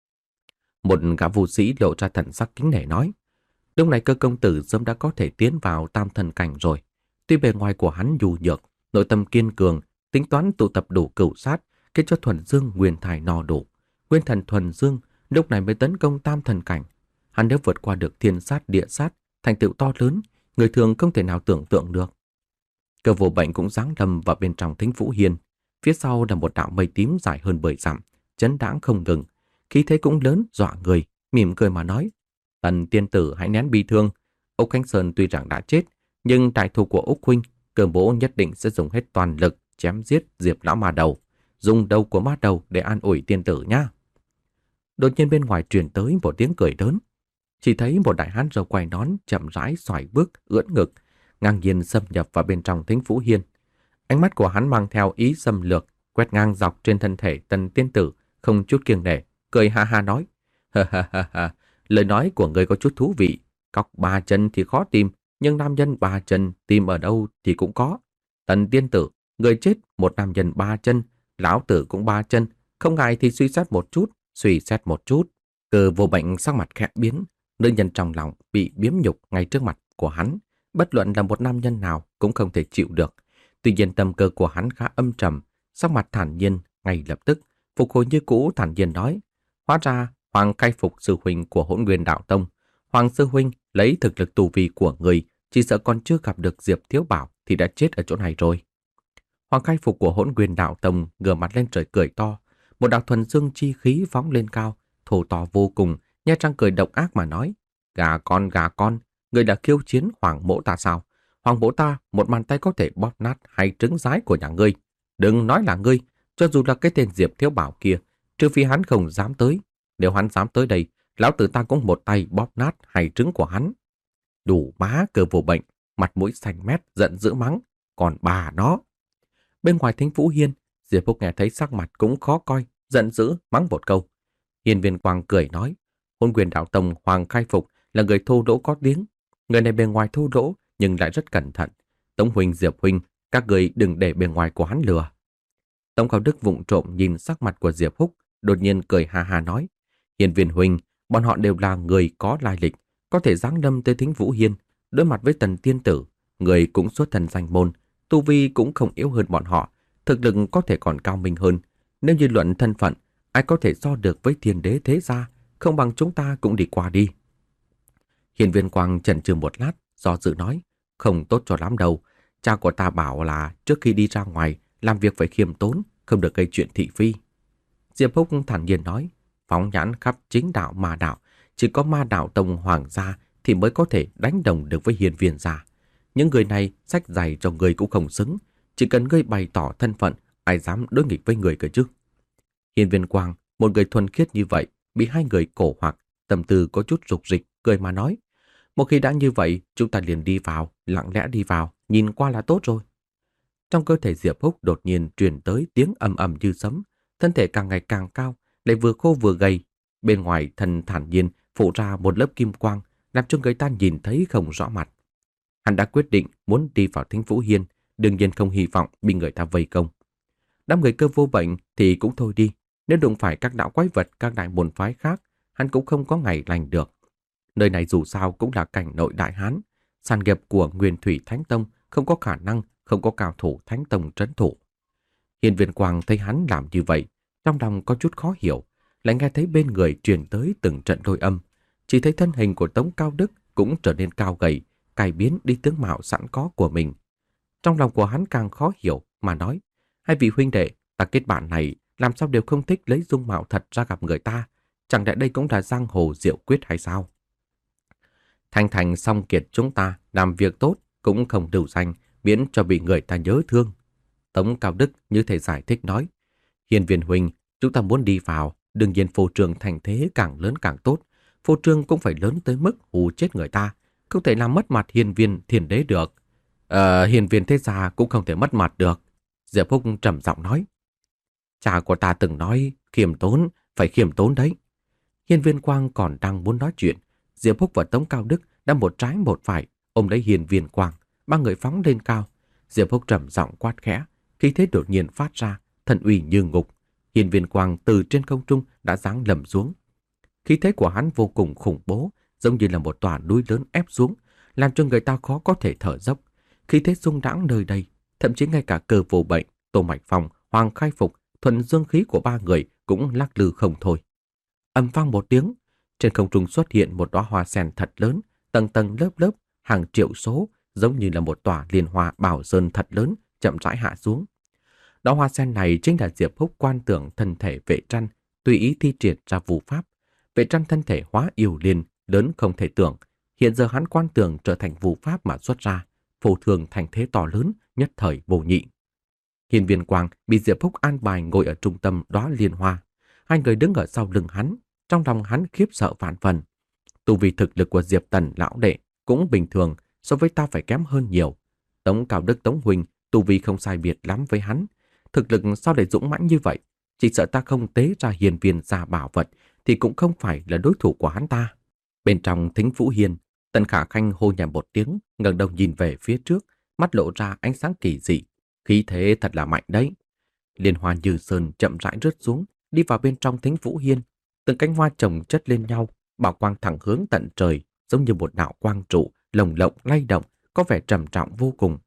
[SPEAKER 1] Một gã vũ sĩ lộ ra thần sắc kính nể nói. Lúc này Cơ công tử sớm đã có thể tiến vào tam thần cảnh rồi. Tuy bề ngoài của hắn nhu nhược, nội tâm kiên cường, tính toán tụ tập đủ cửu sát, khiến cho thuần dương nguyên thải no đủ. Nguyên thần thuần dương lúc này mới tấn công tam thần cảnh. Hắn nếu vượt qua được thiên sát địa sát, thành tựu to lớn, người thường không thể nào tưởng tượng được. Cơ Vô Bệnh cũng giáng lâm vào bên trong Thính Vũ Hiên. Phía sau là một đạo mây tím dài hơn mười dặm, chấn đãng không ngừng. Khí thế cũng lớn, dọa người, mỉm cười mà nói. Tần tiên tử hãy nén bi thương. Úc Khánh Sơn tuy rằng đã chết, nhưng trại thù của Úc huynh, Cơ bố nhất định sẽ dùng hết toàn lực chém giết Diệp lão ma đầu, dùng đầu của ma đầu để an ủi tiên tử nhá. Đột nhiên bên ngoài truyền tới một tiếng cười lớn. Chỉ thấy một đại hán râu quai nón chậm rãi xoài bước ưỡn ngực, ngang nhiên xâm nhập vào bên trong Thính Vũ Hiên. Ánh mắt của hắn mang theo ý xâm lược, quét ngang dọc trên thân thể Tần tiên tử, không chút kiêng nể, cười ha ha nói: "Ha ha ha ha, lời nói của người có chút thú vị. Cóc ba chân thì khó tìm, nhưng nam nhân ba chân tìm ở đâu thì cũng có. Tần tiên tử, người chết một nam nhân ba chân, lão tử cũng ba chân, không ngại thì suy xét một chút, suy xét một chút." Cơ Vô Bệnh sắc mặt khẽ biến, nữ nhân trong lòng bị biếm nhục ngay trước mặt của hắn, bất luận là một nam nhân nào cũng không thể chịu được. Tuy nhiên tâm cơ của hắn khá âm trầm, sắc mặt thản nhiên, ngay lập tức phục hồi như cũ, thản nhiên nói: "Hóa ra Hoàng khai phục sư huynh của Hỗn Nguyên Đạo Tông. Hoàng sư huynh lấy thực lực tu vi của người, chỉ sợ còn chưa gặp được Diệp Thiếu Bảo thì đã chết ở chỗ này rồi." Hoàng khai phục của Hỗn Nguyên Đạo Tông ngửa mặt lên trời cười to, một đạo thuần dương chi khí phóng lên cao, thô to vô cùng, nhe răng cười độc ác mà nói: "Gà con, gà con, người đã khiêu chiến Hoàng mỗ ta sao? Hoàng mỗ ta một bàn tay có thể bóp nát hai trứng rái của nhà ngươi. Đừng nói là ngươi, cho dù là cái tên Diệp Thiếu Bảo kia, trừ phi hắn không dám tới. Nếu hắn dám tới đây, lão tử ta cũng một tay bóp nát hai trứng của hắn." Đủ má, Cơ Vô Bệnh, mặt mũi xanh mét, giận dữ mắng: "Còn bà nó!" Bên ngoài Thính Vũ Hiên, Diệp Húc nghe thấy sắc mặt cũng khó coi, giận dữ mắng một câu. Hiên Viên Quang cười nói: "Hỗn Nguyên Đạo Tông Hoàng khai phục là người thô lỗ có tiếng. Người này bề ngoài thô lỗ nhưng lại rất cẩn thận. Tống huynh, Diệp huynh, các người đừng để bề ngoài của hắn lừa." Tống Cao Đức vụng trộm nhìn sắc mặt của Diệp Húc, đột nhiên cười ha ha nói: "Hiên Viên huynh, bọn họ đều là người có lai lịch, có thể giáng lâm tới Thính Vũ Hiên, đối mặt với Tần tiên tử, người cũng xuất thân danh môn, tu vi cũng không yếu hơn bọn họ, thực lực có thể còn cao minh hơn. Nếu như luận thân phận, ai có thể so được với thiên đế thế gia, không bằng chúng ta cũng đi qua đi." Hiên Viên Quang chần chừ một lát, do dự nói: "Không tốt cho lắm đâu. Cha của ta bảo là trước khi đi ra ngoài, làm việc phải khiêm tốn, không được gây chuyện thị phi." Diệp Húc thản nhiên nói: "Phóng nhãn khắp chính đạo ma đạo, chỉ có Ma Đạo Tông Hoàng gia thì mới có thể đánh đồng được với Hiên Viên gia. Những người này sách giày cho người cũng không xứng, chỉ cần ngươi bày tỏ thân phận, ai dám đối nghịch với người cơ chứ?" Hiên Viên Quang, một người thuần khiết như vậy, bị hai người cổ hoặc, tâm tư có chút rục rịch, cười mà nói: "Một khi đã như vậy, chúng ta liền đi vào, lặng lẽ đi vào, nhìn qua là tốt rồi." Trong cơ thể Diệp Húc đột nhiên truyền tới tiếng ầm ầm như sấm, thân thể càng ngày càng cao, lại vừa khô vừa gầy, bên ngoài thân thản nhiên phủ ra một lớp kim quang, làm cho người ta nhìn thấy không rõ mặt. Hắn đã quyết định muốn đi vào Thính Vũ Hiên, đương nhiên không hy vọng bị người ta vây công. Đám người Cơ Vô Bệnh thì cũng thôi đi, nếu đụng phải các đạo quái vật, các đại môn phái khác, hắn cũng không có ngày lành được. Nơi này dù sao cũng là cảnh nội đại hán, sản nghiệp của Nguyên Thủy Thánh Tông không có khả năng không có cao thủ Thánh Tông trấn thủ. Hiên Viên Quang thấy hắn làm như vậy, trong lòng có chút khó hiểu, lại nghe thấy bên người truyền tới từng trận lôi âm, chỉ thấy thân hình của Tống Cao Đức cũng trở nên cao gầy, cải biến đi tướng mạo sẵn có của mình. Trong lòng của hắn càng khó hiểu mà nói: "Hai vị huynh đệ, ta kết bạn này làm sao đều không thích lấy dung mạo thật ra gặp người ta, chẳng lẽ đây cũng là giang hồ diệu quyết hay sao? Thành thành song kiệt chúng ta làm việc tốt cũng không đủ danh, miễn cho bị người ta nhớ thương." Tống Cao Đức như thể giải thích nói: "Hiên Viên huynh, chúng ta muốn đi vào, đương nhiên phô trương thành thế càng lớn càng tốt, phô trương cũng phải lớn tới mức hù chết người ta, không thể làm mất mặt Hiên Viên Thiên Đế được." Ờ, Hiên Viên thế gia cũng không thể mất mặt được." Diệp Húc trầm giọng nói: "Cha của ta từng nói khiêm tốn, phải khiêm tốn đấy." Hiên Viên Quang còn đang muốn nói chuyện, Diệp Húc và Tống Cao Đức đã một trái một phải ôm lấy Hiên Viên Quang, ba người phóng lên cao. Diệp Húc trầm giọng quát khẽ, khí thế đột nhiên phát ra, thần uy như ngục. Hiên Viên Quang từ trên không trung đã giáng lầm xuống. Khí thế của hắn vô cùng khủng bố, giống như là một tòa núi lớn ép xuống, làm cho người ta khó có thể thở dốc. Khí thế rung rãng nơi đây, thậm chí ngay cả Cơ Vô Bệnh, Tô Mạch Phong, Hoàng Khai Phục, thuần dương khí của ba người cũng lắc lư không thôi. Ầm vang một tiếng, trên không trung xuất hiện một đóa hoa sen thật lớn, tầng tầng lớp lớp, hàng triệu số, giống như là một tòa liên hoa bảo sơn thật lớn, chậm rãi hạ xuống. Đóa hoa sen này chính là Diệp Húc quan tưởng thân thể Vệ Trăn, tùy ý thi triển ra vũ pháp. Vệ Trăn thân thể hóa yêu liên, lớn không thể tưởng, hiện giờ hắn quan tưởng trở thành vũ pháp mà xuất ra, phù thường thành thế to lớn, nhất thời vô nhị. Hiên Viên Quang bị Diệp Húc an bài ngồi ở trung tâm đóa liên hoa, hai người đứng ở sau lưng hắn, trong lòng hắn khiếp sợ vạn phần. Tu vi thực lực của Diệp Tần lão đệ cũng bình thường, so với ta phải kém hơn nhiều. Tống Cao Đức Tống huynh tu vi không sai biệt lắm với hắn, thực lực sao để dũng mãnh như vậy? Chỉ sợ ta không tế ra hiền viên ra bảo vật thì cũng không phải là đối thủ của hắn ta. Bên trong Thính Vũ Hiên, Tần Khả Khanh hô nhẹ một tiếng, ngẩng đầu nhìn về phía trước, mắt lộ ra ánh sáng kỳ dị, khí thế thật là mạnh đấy. Liên hoa như sơn chậm rãi rớt xuống, đi vào bên trong Thính Vũ Hiên, từng cánh hoa chồng chất lên nhau, bảo quang thẳng hướng tận trời, giống như một đạo quang trụ lồng lộng lay động, có vẻ trầm trọng vô cùng.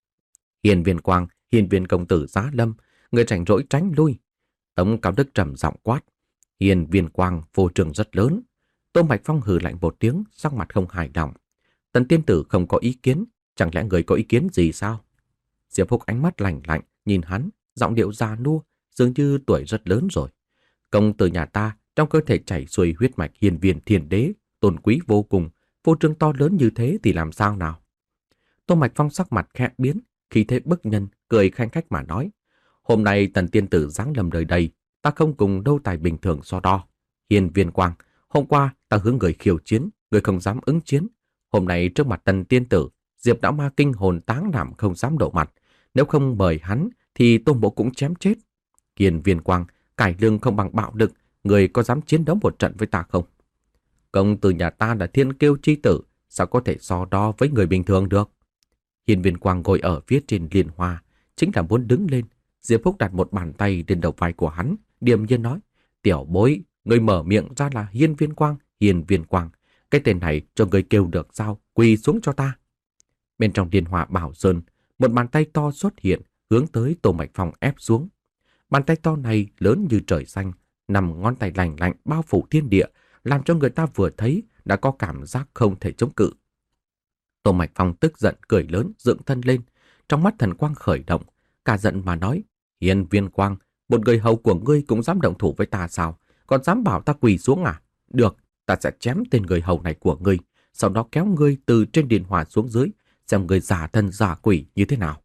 [SPEAKER 1] Hiên Viên Quang, Hiên Viên công tử Giá Lâm, người rảnh rỗi tránh lui. Tống Cao Đức trầm giọng quát. Hiên Viên Quang vô trường rất lớn. Tô Mạch Phong hừ lạnh một tiếng, sắc mặt không hài lòng. Tần tiên tử không có ý kiến, chẳng lẽ người có ý kiến gì sao? Diệp Húc ánh mắt lạnh lạnh nhìn hắn, giọng điệu già nua, dường như tuổi rất lớn rồi. Công tử nhà ta trong cơ thể chảy xuôi huyết mạch hiên viên thiên đế, tôn quý vô cùng, vô trương to lớn như thế thì làm sao nào? Tô Mạch Phong sắc mặt khẽ biến, khí thế bức nhân, cười khanh khách mà nói. Hôm nay tần tiên tử giáng lâm đời đây, ta không cùng đâu tài bình thường so đo. Hiên Viên Quang, hôm qua ta hướng người khiêu chiến, người không dám ứng chiến. Hôm nay trước mặt tần tiên tử, Diệp đã ma kinh hồn táng đảm không dám độ mặt. Nếu không mời hắn thì Tô Mộ cũng chém chết. Hiên Viên Quang, cải lương không bằng bạo lực, người có dám chiến đấu một trận với ta không? Công tử nhà ta là thiên kiêu chi tử, sao có thể so đo với người bình thường được? Hiên Viên Quang ngồi ở phía trên liên hoa, chính là muốn đứng lên. Diệp Húc đặt một bàn tay lên đầu vai của hắn, điềm nhiên nói, tiểu bối, người mở miệng ra là Hiên Viên Quang, Hiên Viên Quang. Cái tên này cho người kêu được sao, quỳ xuống cho ta. Bên trong liên hoa bảo sơn, một bàn tay to xuất hiện, hướng tới Tô Mạch Phong ép xuống. Bàn tay to này lớn như trời xanh, nằm ngón tay lành lạnh bao phủ thiên địa, làm cho người ta vừa thấy đã có cảm giác không thể chống cự. Tô Mạch Phong tức giận cười lớn, dựng thân lên, trong mắt thần quang khởi động, cả giận mà nói, Hiên Viên Quang, một người hầu của ngươi cũng dám động thủ với ta sao? Còn dám bảo ta quỳ xuống à? Được, ta sẽ chém tên người hầu này của ngươi, sau đó kéo ngươi từ trên điện hỏa xuống dưới, xem ngươi giả thân giả quỷ như thế nào.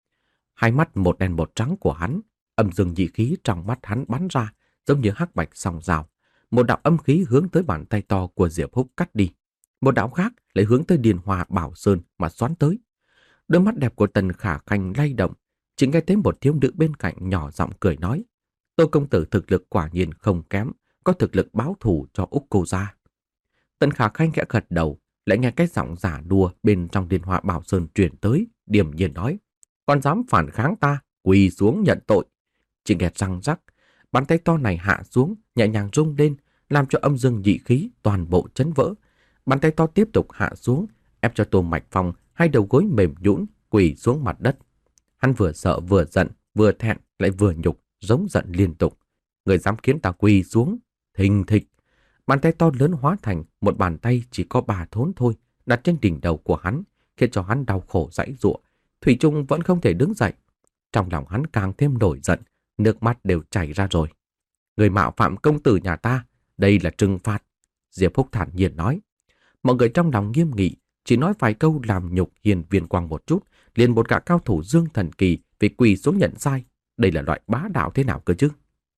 [SPEAKER 1] Hai mắt một đen một trắng của hắn, âm dương nhị khí trong mắt hắn bắn ra, giống như hắc bạch song rào. Một đạo âm khí hướng tới bàn tay to của Diệp Húc cắt đi. Một đạo khác lại hướng tới Điền Hòa Bảo Sơn mà xoắn tới. Đôi mắt đẹp của Tần Khả Khanh lay động, chỉ nghe thấy một thiếu nữ bên cạnh nhỏ giọng cười nói. Tô công tử thực lực quả nhiên không kém, có thực lực báo thù cho Úc cô gia. Tần Khả Khanh khẽ gật đầu, lại nghe cái giọng giả đùa bên trong Điền Hòa Bảo Sơn truyền tới, điềm nhiên nói. Còn dám phản kháng ta, quỳ xuống nhận tội. Chỉ nghe răng rắc, bàn tay to này hạ xuống, nhẹ nhàng rung lên, làm cho âm dương nhị khí toàn bộ chấn vỡ. Bàn tay to tiếp tục hạ xuống, ép cho Tô Mạch Phong hai đầu gối mềm nhũn quỳ xuống mặt đất. Hắn vừa sợ vừa giận, vừa thẹn lại vừa nhục, giống giận liên tục. Người dám khiến ta quỳ xuống, thình thịch. Bàn tay to lớn hóa thành một bàn tay chỉ có ba thốn thôi, đặt trên đỉnh đầu của hắn, khiến cho hắn đau khổ giãy giụa. Thủy chung vẫn không thể đứng dậy. Trong lòng hắn càng thêm nổi giận, nước mắt đều chảy ra rồi. Người mạo phạm công tử nhà ta, đây là trừng phạt. Diệp Húc thản nhiên nói. Mọi người trong lòng nghiêm nghị, chỉ nói vài câu làm nhục Hiên Viên Quang một chút, liền một gã cao thủ dương thần kỳ vì quỳ xuống nhận sai. Đây là loại bá đạo thế nào cơ chứ?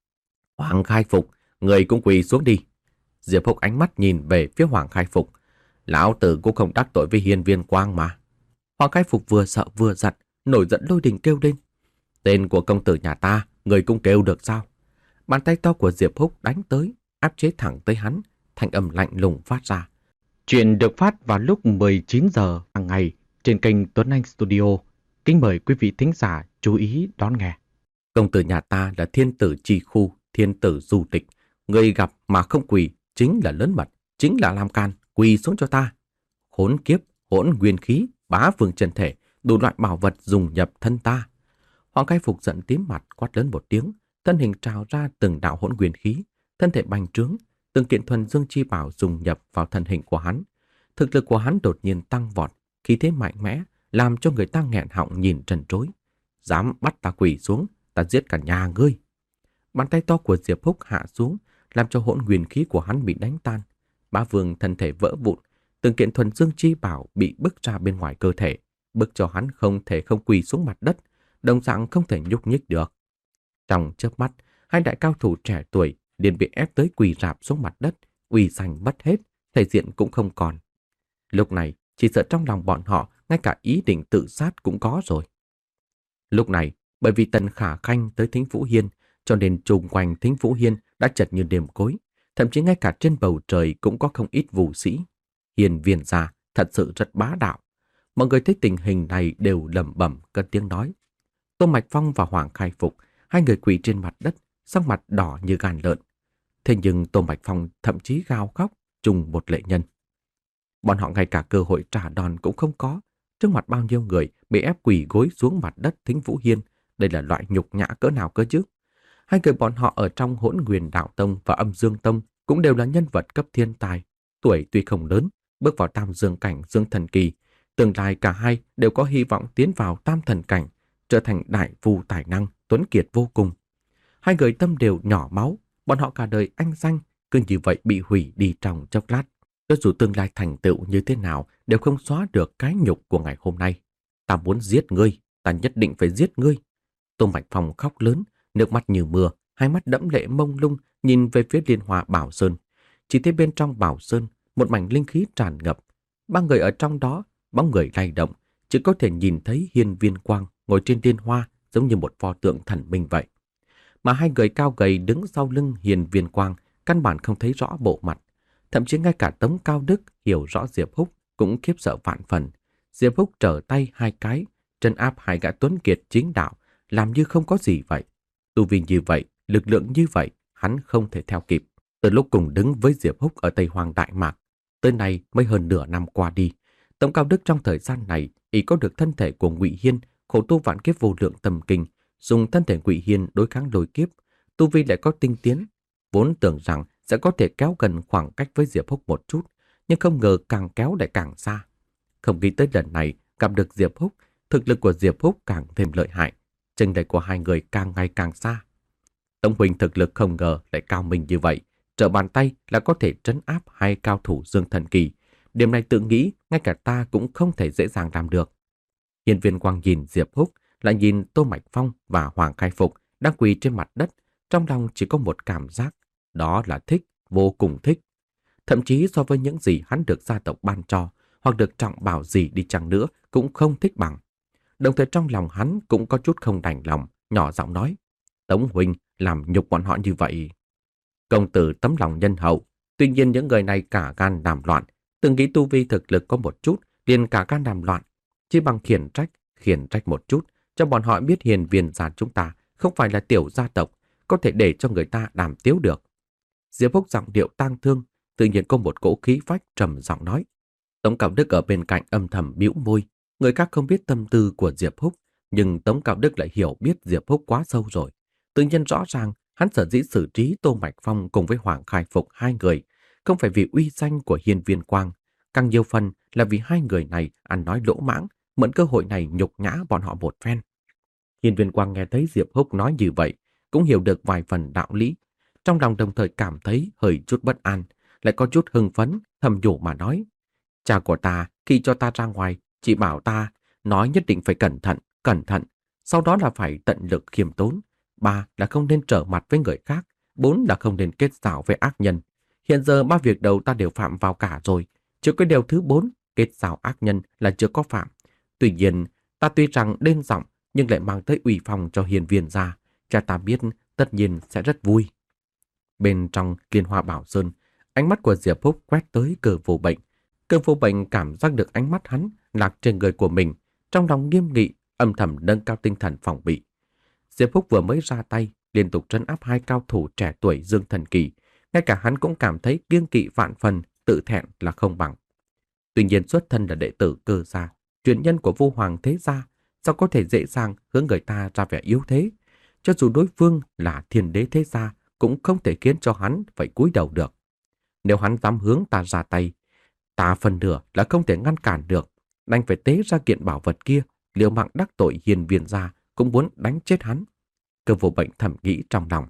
[SPEAKER 1] Hoàng Khai Phục, người cũng quỳ xuống đi. Diệp Húc ánh mắt nhìn về phía Hoàng Khai Phục. Lão tử cũng không đắc tội với Hiên Viên Quang mà. Hoàng Khai Phục vừa sợ vừa giận, nổi giận lôi đình kêu lên. Tên của công tử nhà ta, người cũng kêu được sao? Bàn tay to của Diệp Húc đánh tới, áp chế thẳng tới hắn, thanh âm lạnh lùng phát ra. Chuyện được phát vào lúc mười chín giờ hàng ngày trên kênh Tuấn Anh Studio. Kính mời quý vị thính giả chú ý đón nghe. Công tử nhà ta là thiên tử chi khu, thiên tử du tịch, người gặp mà không quỳ chính là lớn mật, chính là làm can, quỳ xuống cho ta. Khốn kiếp, hỗn nguyên khí, bá vương chân thể, đủ loại bảo vật dùng nhập thân ta. Hoàng Khai Phục giận tím mặt quát lớn một tiếng, thân hình trào ra từng đạo hỗn nguyên khí, thân thể bành trướng, từng kiện thuần dương chi bảo dùng nhập vào thân hình của hắn. Thực lực của hắn đột nhiên tăng vọt, khí thế mạnh mẽ, làm cho người ta nghẹn họng nhìn trần trối. Dám bắt ta quỳ xuống, ta giết cả nhà ngươi. Bàn tay to của Diệp Húc hạ xuống, làm cho hỗn nguyên khí của hắn bị đánh tan. Bá Vương thân thể vỡ vụn, từng kiện thuần dương chi bảo bị bức ra bên ngoài cơ thể, bức cho hắn không thể không quỳ xuống mặt đất, đồng dạng không thể nhúc nhích được. Trong chớp mắt, hai đại cao thủ trẻ tuổi liền bị ép tới quỳ rạp xuống mặt đất, uy danh mất hết, thể diện cũng không còn. Lúc này, chỉ sợ trong lòng bọn họ ngay cả ý định tự sát cũng có rồi. Lúc này, bởi vì Tần Khả Khanh tới Thính Vũ Hiên, cho nên chung quanh Thính Vũ Hiên đã chật như đêm cối, thậm chí ngay cả trên bầu trời cũng có không ít vũ sĩ. Hiên viên gia thật sự rất bá đạo. Mọi người thấy tình hình này đều lẩm bẩm cất tiếng nói. Tô Mạch Phong và Hoàng Khai Phục, hai người quỳ trên mặt đất, sắc mặt đỏ như gan lợn. Thế nhưng Tô Mạch Phong thậm chí gào khóc, trùng một lệ nhân. Bọn họ ngay cả cơ hội trả đòn cũng không có. Trước mặt bao nhiêu người bị ép quỳ gối xuống mặt đất Thính Vũ Hiên, đây là loại nhục nhã cỡ nào cơ chứ? Hai người bọn họ ở trong Hỗn Nguyên Đạo Tông và Âm Dương Tông cũng đều là nhân vật cấp thiên tài. Tuổi tuy không lớn, bước vào tam dương cảnh dương thần kỳ, tương lai cả hai đều có hy vọng tiến vào tam thần cảnh, trở thành đại phu tài năng, tuấn kiệt vô cùng. Hai người tâm đều nhỏ máu, bọn họ cả đời anh danh cứ như vậy bị hủy đi trong chốc lát. Cho dù tương lai thành tựu như thế nào đều không xóa được cái nhục của ngày hôm nay. Ta muốn giết ngươi, ta nhất định phải giết ngươi. Tô Mạch Phong khóc lớn, nước mắt như mưa, hai mắt đẫm lệ mông lung nhìn về phía Liên Hoa Bảo Sơn. Chỉ thấy bên trong Bảo Sơn, một mảnh linh khí tràn ngập. Ba người ở trong đó, bóng người lay động, chỉ có thể nhìn thấy Hiên Viên Quang ngồi trên liên hoa giống như một pho tượng thần minh vậy. Mà hai người cao gầy đứng sau lưng Hiên Viên Quang căn bản không thấy rõ bộ mặt. Thậm chí ngay cả Tống Cao Đức hiểu rõ Diệp Húc cũng khiếp sợ vạn phần. Diệp Húc trở tay hai cái, trấn áp hai gã tuấn kiệt chính đạo, làm như không có gì vậy. Tu vi như vậy, lực lượng như vậy, hắn không thể theo kịp. Từ lúc cùng đứng với Diệp Húc ở Tây Hoàng Đại Mạc, tới nay mới hơn nửa năm qua đi. Tống Cao Đức trong thời gian này, ý có được thân thể của Ngụy Hiên, khổ tu vạn kiếp vô lượng tâm kinh, dùng thân thể Ngụy Hiên đối kháng lôi kiếp, tu vi lại có tinh tiến, vốn tưởng rằng sẽ có thể kéo gần khoảng cách với Diệp Húc một chút, nhưng không ngờ càng kéo lại càng xa. Không nghĩ tới lần này gặp được Diệp Húc, thực lực của Diệp Húc càng thêm lợi hại, chênh lệch của hai người càng ngày càng xa. Tống huynh thực lực không ngờ lại cao minh như vậy, trở bàn tay là có thể trấn áp hai cao thủ dương thần kỳ. Điểm này tự nghĩ ngay cả ta cũng không thể dễ dàng làm được. Hiên Viên Quang nhìn Diệp Húc, lại nhìn Tô Mạch Phong và Hoàng Khai Phục đang quỳ trên mặt đất, trong lòng chỉ có một cảm giác, đó là thích, vô cùng thích. Thậm chí so với những gì hắn được gia tộc ban cho, hoặc được trọng bảo gì đi chăng nữa, cũng không thích bằng. Đồng thời trong lòng hắn cũng có chút không đành lòng, nhỏ giọng nói, Tống huynh làm nhục bọn họ như vậy. Công tử tấm lòng nhân hậu, tuy nhiên những người này cả gan làm loạn, từng nghĩ tu vi thực lực có một chút, liền cả gan làm loạn. Chỉ bằng khiển trách, khiển trách một chút, cho bọn họ biết Hiền Viên gia chúng ta không phải là tiểu gia tộc, có thể để cho người ta đàm tiếu được. Diệp Húc giọng điệu tang thương, tự nhiên có một cỗ khí phách trầm giọng nói. Tống Cao Đức ở bên cạnh âm thầm bĩu môi, người khác không biết tâm tư của Diệp Húc, nhưng Tống Cao Đức lại hiểu biết Diệp Húc quá sâu rồi. Tự nhiên rõ ràng hắn sở dĩ xử trí Tô Mạch Phong cùng với Hoàng Khai Phục hai người, không phải vì uy danh của Hiên Viên Quang, càng nhiều phần là vì hai người này ăn nói lỗ mãng, mượn cơ hội này nhục nhã bọn họ một phen. Hiên Viên Quang nghe thấy Diệp Húc nói như vậy, cũng hiểu được vài phần đạo lý, trong lòng đồng thời cảm thấy hơi chút bất an, lại có chút hưng phấn, thầm nhủ mà nói. Cha của ta khi cho ta ra ngoài, chỉ bảo ta nói nhất định phải cẩn thận, cẩn thận, sau đó là phải tận lực khiêm tốn. Ba là không nên trở mặt với người khác, bốn là không nên kết giao với ác nhân. Hiện giờ ba việc đầu ta đều phạm vào cả rồi, chỉ có điều thứ bốn, kết giao ác nhân là chưa có phạm. Tuy nhiên, ta tuy rằng đen giọng nhưng lại mang tới uy phong cho Hiên Viên gia, cha ta biết tất nhiên sẽ rất vui. Bên trong Liên Hoa Bảo Sơn, ánh mắt của Diệp Húc quét tới Cơ Vô Bệnh. Cơ Vô Bệnh cảm giác được ánh mắt hắn lạc trên người của mình, trong lòng nghiêm nghị, âm thầm nâng cao tinh thần phòng bị. Diệp Húc vừa mới ra tay, liên tục trấn áp hai cao thủ trẻ tuổi Dương Thần Kỳ, ngay cả hắn cũng cảm thấy kiêng kỵ vạn phần, tự thẹn là không bằng. Tuy nhiên xuất thân là đệ tử Cơ gia, truyền nhân của Vu Hoàng thế gia, sao có thể dễ dàng hướng người ta ra vẻ yếu thế? Cho dù đối phương là thiên đế thế gia, cũng không thể khiến cho hắn phải cúi đầu được. Nếu hắn dám hướng ta ra tay, ta phần nửa là không thể ngăn cản được, đành phải tế ra kiện bảo vật kia, liều mạng đắc tội Hiên Viên gia, cũng muốn đánh chết hắn. Cơ Vô Bệnh thầm nghĩ trong lòng.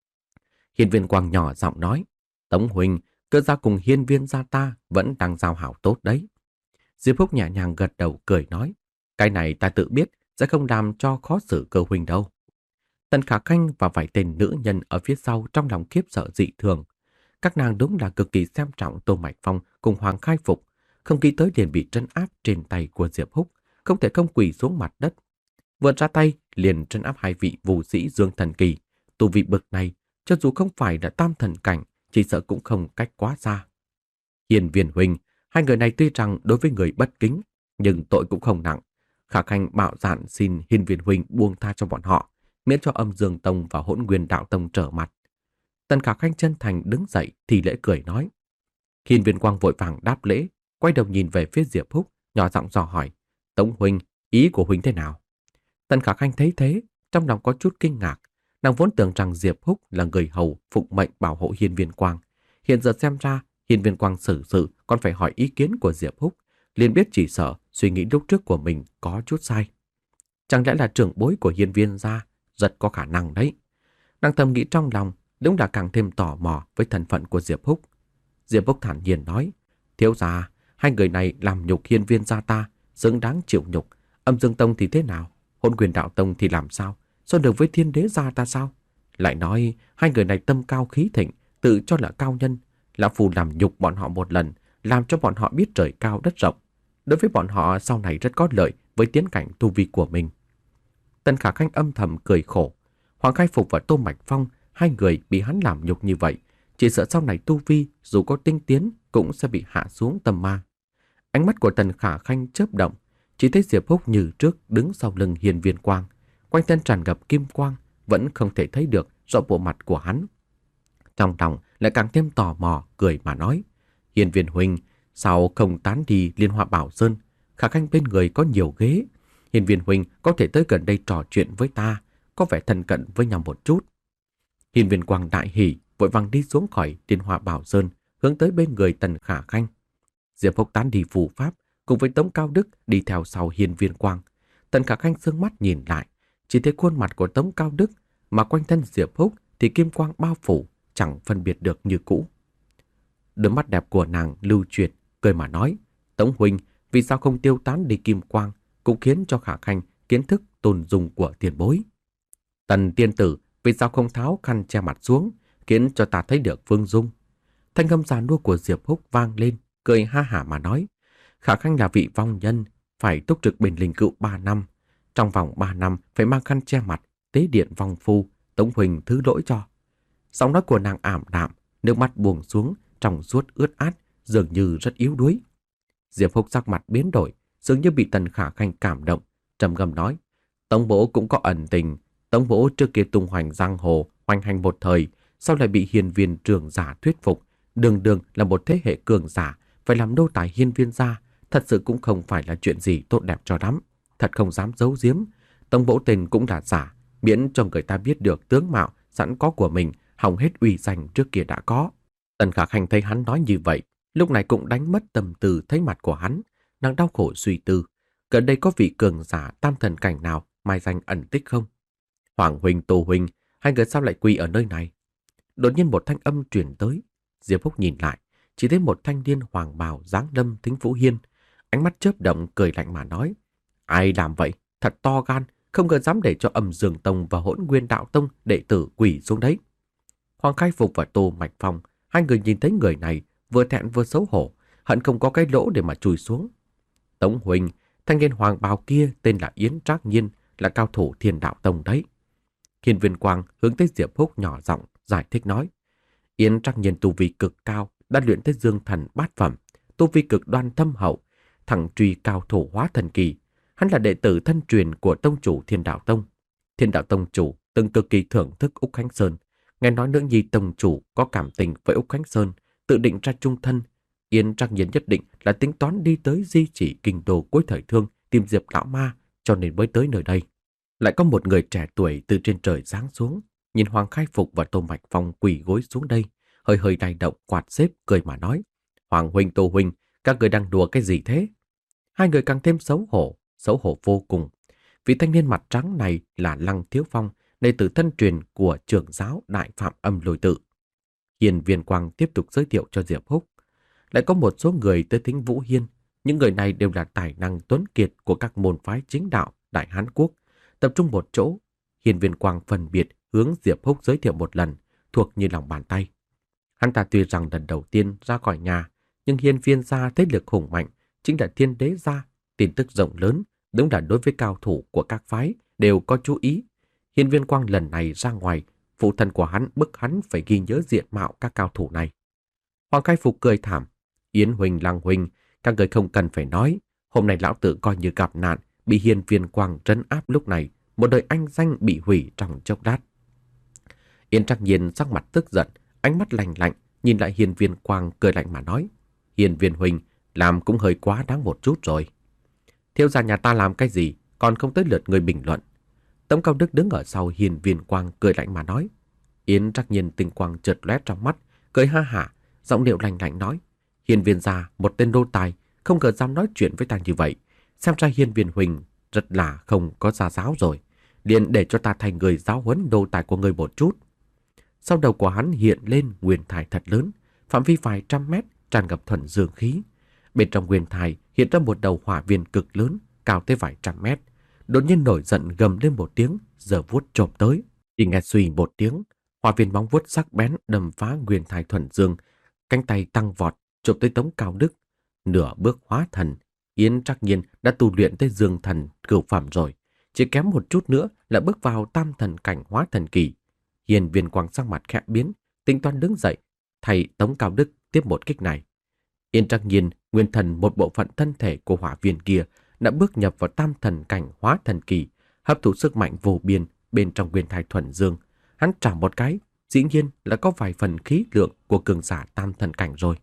[SPEAKER 1] Hiên Viên Quang nhỏ giọng nói, Tống huynh, Cơ gia cùng Hiên Viên gia ta vẫn đang giao hảo tốt đấy. Diệp Húc nhẹ nhàng gật đầu cười nói, cái này ta tự biết, sẽ không làm cho khó xử Cơ huynh đâu. Tần Khả Khanh và vài tên nữ nhân ở phía sau trong lòng khiếp sợ dị thường. Các nàng đúng là cực kỳ xem trọng Tô Mạch Phong cùng Hoàng Khai Phục, không nghĩ tới liền bị trấn áp trên tay của Diệp Húc, không thể không quỳ xuống mặt đất. Vượt ra tay liền trấn áp hai vị vũ sĩ Dương Thần Kỳ, tu vị bậc này, cho dù không phải là tam thần cảnh, chỉ sợ cũng không cách quá xa. Hiên Viên huynh, hai người này tuy rằng đối với người bất kính, nhưng tội cũng không nặng. Khả Khanh bạo dạn xin Hiên Viên huynh buông tha cho bọn họ, miễn cho Âm Dương Tông và Hỗn Nguyên Đạo Tông trở mặt. Tần Khả Khanh chân thành đứng dậy thì lễ cười nói. Hiên Viên Quang vội vàng đáp lễ, quay đầu nhìn về phía Diệp Húc, nhỏ giọng dò hỏi, Tống huynh, ý của huynh thế nào? Tần Khả Khanh thấy thế, trong lòng có chút kinh ngạc. Nàng vốn tưởng rằng Diệp Húc là người hầu phụng mệnh bảo hộ Hiên Viên Quang. Hiện giờ xem ra, Hiên Viên Quang xử sự còn phải hỏi ý kiến của Diệp Húc, liền biết chỉ sợ suy nghĩ lúc trước của mình có chút sai. Chẳng lẽ là trưởng bối của Hiên Viên gia, rất có khả năng đấy. Nàng thầm nghĩ trong lòng, đúng là càng thêm tò mò với thân phận của Diệp Húc. Diệp Húc thản nhiên nói, thiếu gia, hai người này làm nhục Hiên Viên gia ta, xứng đáng chịu nhục. Âm Dương Tông thì thế nào? Hỗn Nguyên Đạo Tông thì làm sao? So được với Thiên Đế gia ta sao? Lại nói, hai người này tâm cao khí thịnh, tự cho là cao nhân. Lão Phu làm nhục bọn họ một lần, làm cho bọn họ biết trời cao đất rộng. Đối với bọn họ sau này rất có lợi với tiến cảnh tu vi của mình. Tần Khả Khanh âm thầm cười khổ. Hoàng Khai Phục và Tô Mạch Phong, hai người bị hắn làm nhục như vậy, chỉ sợ sau này tu vi dù có tinh tiến cũng sẽ bị hạ xuống tầm ma. Ánh mắt của Tần Khả Khanh chớp động, chỉ thấy Diệp Húc như trước đứng sau lưng Hiên Viên Quang, quanh thân tràn ngập kim quang, vẫn không thể thấy được rõ bộ mặt của hắn. Trong lòng lại càng thêm tò mò, cười mà nói, Hiên Viên huynh, sao không tán đi Liên Hoa Bảo Sơn? Khả Khanh bên người có nhiều ghế, Hiên Viên huynh có thể tới gần đây trò chuyện với ta, có vẻ thân cận với nhau một chút. Hiên Viên Quang đại hỉ, vội vàng đi xuống khỏi Liên Hoa Bảo Sơn, hướng tới bên người Tần Khả Khanh. Diệp Húc tán đi phù pháp, cùng với Tống Cao Đức đi theo sau Hiên Viên Quang. Tần Khả Khanh sương mắt nhìn lại, chỉ thấy khuôn mặt của Tống Cao Đức, mà quanh thân Diệp Húc thì kim quang bao phủ, chẳng phân biệt được như cũ. Đôi mắt đẹp của nàng lưu chuyển, cười mà nói, Tống huynh, vì sao không tiêu tán đi kim quang, cũng khiến cho Khả Khanh kiến thức tôn dung của tiền bối. Tần tiên tử, vì sao không tháo khăn che mặt xuống, khiến cho ta thấy được phương dung. Thanh âm già nua của Diệp Húc vang lên, cười ha hả mà nói, Khả Khanh là vị vong nhân, phải túc trực bên linh cữu ba năm. Trong vòng ba năm phải mang khăn che mặt, tế điện vong phu, Tống huynh thứ lỗi cho. Giọng nói của nàng ảm đạm, nước mắt buông xuống, trong suốt ướt át, dường như rất yếu đuối. Diệp Húc sắc mặt biến đổi, dường như bị Tần Khả Khanh cảm động, trầm ngâm nói, Tống bố cũng có ẩn tình. Tống bố trước kia tung hoành giang hồ, hoành hành một thời, sau lại bị Hiên Viên trưởng giả thuyết phục, đường đường là một thế hệ cường giả, phải làm nô tài Hiên Viên gia, thật sự cũng không phải là chuyện gì tốt đẹp cho lắm. Thật không dám giấu giếm, Tống bố tên cũng là giả, miễn cho người ta biết được tướng mạo sẵn có của mình, hỏng hết uy danh trước kia đã có. Tần Khả Khanh thấy hắn nói như vậy, lúc này cũng đánh mất tâm tư thấy mặt của hắn, nàng đau khổ suy tư, gần đây có vị cường giả tam thần cảnh nào mai danh ẩn tích không? Hoàng huynh, Tô huynh, hai người sao lại quỳ ở nơi này? Đột nhiên một thanh âm truyền tới, Diệp Húc nhìn lại, chỉ thấy một thanh niên hoàng bào dáng lâm Thính Vũ Hiên, ánh mắt chớp động cười lạnh mà nói, ai làm vậy? Thật to gan, không ngờ dám để cho Âm Dương Tông và Hỗn Nguyên Đạo Tông đệ tử quỳ xuống đấy. Hoàng Khai Phục và Tô Mạch Phong, hai người nhìn thấy người này vừa thẹn vừa xấu hổ, hận không có cái lỗ để mà chui xuống. Tống huynh, thanh niên hoàng bào kia tên là Yến Trác Nhiên, là cao thủ Thiên Đạo Tông đấy. Hiên Viên Quang hướng tới Diệp Húc nhỏ giọng giải thích nói, Yến Trác Nhiên tu vi cực cao, đã luyện tới Dương Thần bát phẩm, tu vi cực đoan thâm hậu, thẳng truy cao thủ hóa thần kỳ. Hắn là đệ tử thân truyền của tông chủ Thiên Đạo Tông. Thiên Đạo Tông chủ từng cực kỳ thưởng thức Úc Khánh Sơn. Nghe nói nữ nhi tông chủ có cảm tình với Úc Khánh Sơn, tự định ra chung thân. Yến Trác Nhiên nhất định là tính toán đi tới di chỉ kinh đô cuối thời thương tìm Diệp lão ma, cho nên mới tới nơi đây. Lại có một người trẻ tuổi từ trên trời giáng xuống, nhìn Hoàng Khai Phục và Tô Mạch Phong quỳ gối xuống đây, hơi hơi lay động quạt xếp cười mà nói: "Hoàng huynh, Tô huynh, các người đang đùa cái gì thế?" Hai người càng thêm xấu hổ, xấu hổ vô cùng. Vị thanh niên mặt trắng này là Lăng Thiếu Phong, đệ tử thân truyền của trưởng giáo Đại Phạm Âm Lôi Tự. Hiền Viên Quang tiếp tục giới thiệu cho Diệp Húc. Lại có một số người tới thính Vũ Hiên, những người này đều là tài năng tuấn kiệt của các môn phái chính đạo Đại Hán Quốc, tập trung một chỗ. Hiền Viên Quang phân biệt hướng Diệp Húc giới thiệu một lần, thuộc như lòng bàn tay. Hắn ta tuy rằng lần đầu tiên ra khỏi nhà, nhưng Hiên Viên gia thế lực hùng mạnh, chính là Thiên Đế gia, tin tức rộng lớn, đúng là đối với cao thủ của các phái đều có chú ý. Hiên Viên Quang lần này ra ngoài, phụ thân của hắn bức hắn phải ghi nhớ diện mạo các cao thủ này. Hoàng Khai Phục cười thảm: "Yến huynh, Lăng huynh, các người không cần phải nói, hôm nay lão tử coi như gặp nạn, bị Hiên Viên Quang trấn áp lúc này, một đời anh danh bị hủy trong chốc lát." Yến Trác Nhiên sắc mặt tức giận, ánh mắt lạnh lạnh, nhìn lại Hiên Viên Quang cười lạnh mà nói: "Hiên Viên huynh, làm cũng hơi quá đáng một chút rồi." "Thiếu gia nhà ta làm cái gì, còn không tới lượt người bình luận." Tống Cao Đức đứng ở sau Hiên Viên Quang cười lạnh mà nói. Yến Trác Nhiên tinh quang chợt lóe trong mắt, cười ha hả, giọng điệu lạnh lạnh nói: "Hiên Viên gia, một tên đô tài, không ngờ dám nói chuyện với ta như vậy. Xem ra Hiên Viên huynh rất là không có gia giáo rồi. Liền để cho ta thành người giáo huấn đô tài của người một chút." Sau đầu của hắn hiện lên nguyên thải thật lớn, phạm vi vài trăm mét, tràn ngập thuần dương khí. Bên trong nguyên thải hiện ra một đầu hỏa viên cực lớn, cao tới vài trăm mét. Đột nhiên nổi giận gầm lên một tiếng, giơ vuốt chộp tới. Chỉ nghe suy một tiếng, hỏa viên móng vuốt sắc bén đâm phá nguyên thải thuần dương, cánh tay tăng vọt chộp tới Tống Cao Đức. Nửa bước hóa thần, Yến Trác Nhiên đã tu luyện tới dương thần cửu phẩm rồi, chỉ kém một chút nữa là bước vào tam thần cảnh hóa thần kỳ. Hiên Viên Quang sắc mặt khẽ biến, tính toán đứng dậy, thay Tống Cao Đức tiếp một kích này. Yến Trác Nhiên, nguyên thần một bộ phận thân thể của hỏa viên kia đã bước nhập vào tam thần cảnh hóa thần kỳ, hấp thụ sức mạnh vô biên bên trong nguyên thai thuần dương. Hắn chạm một cái, dĩ nhiên là có vài phần khí lượng của cường giả tam thần cảnh rồi.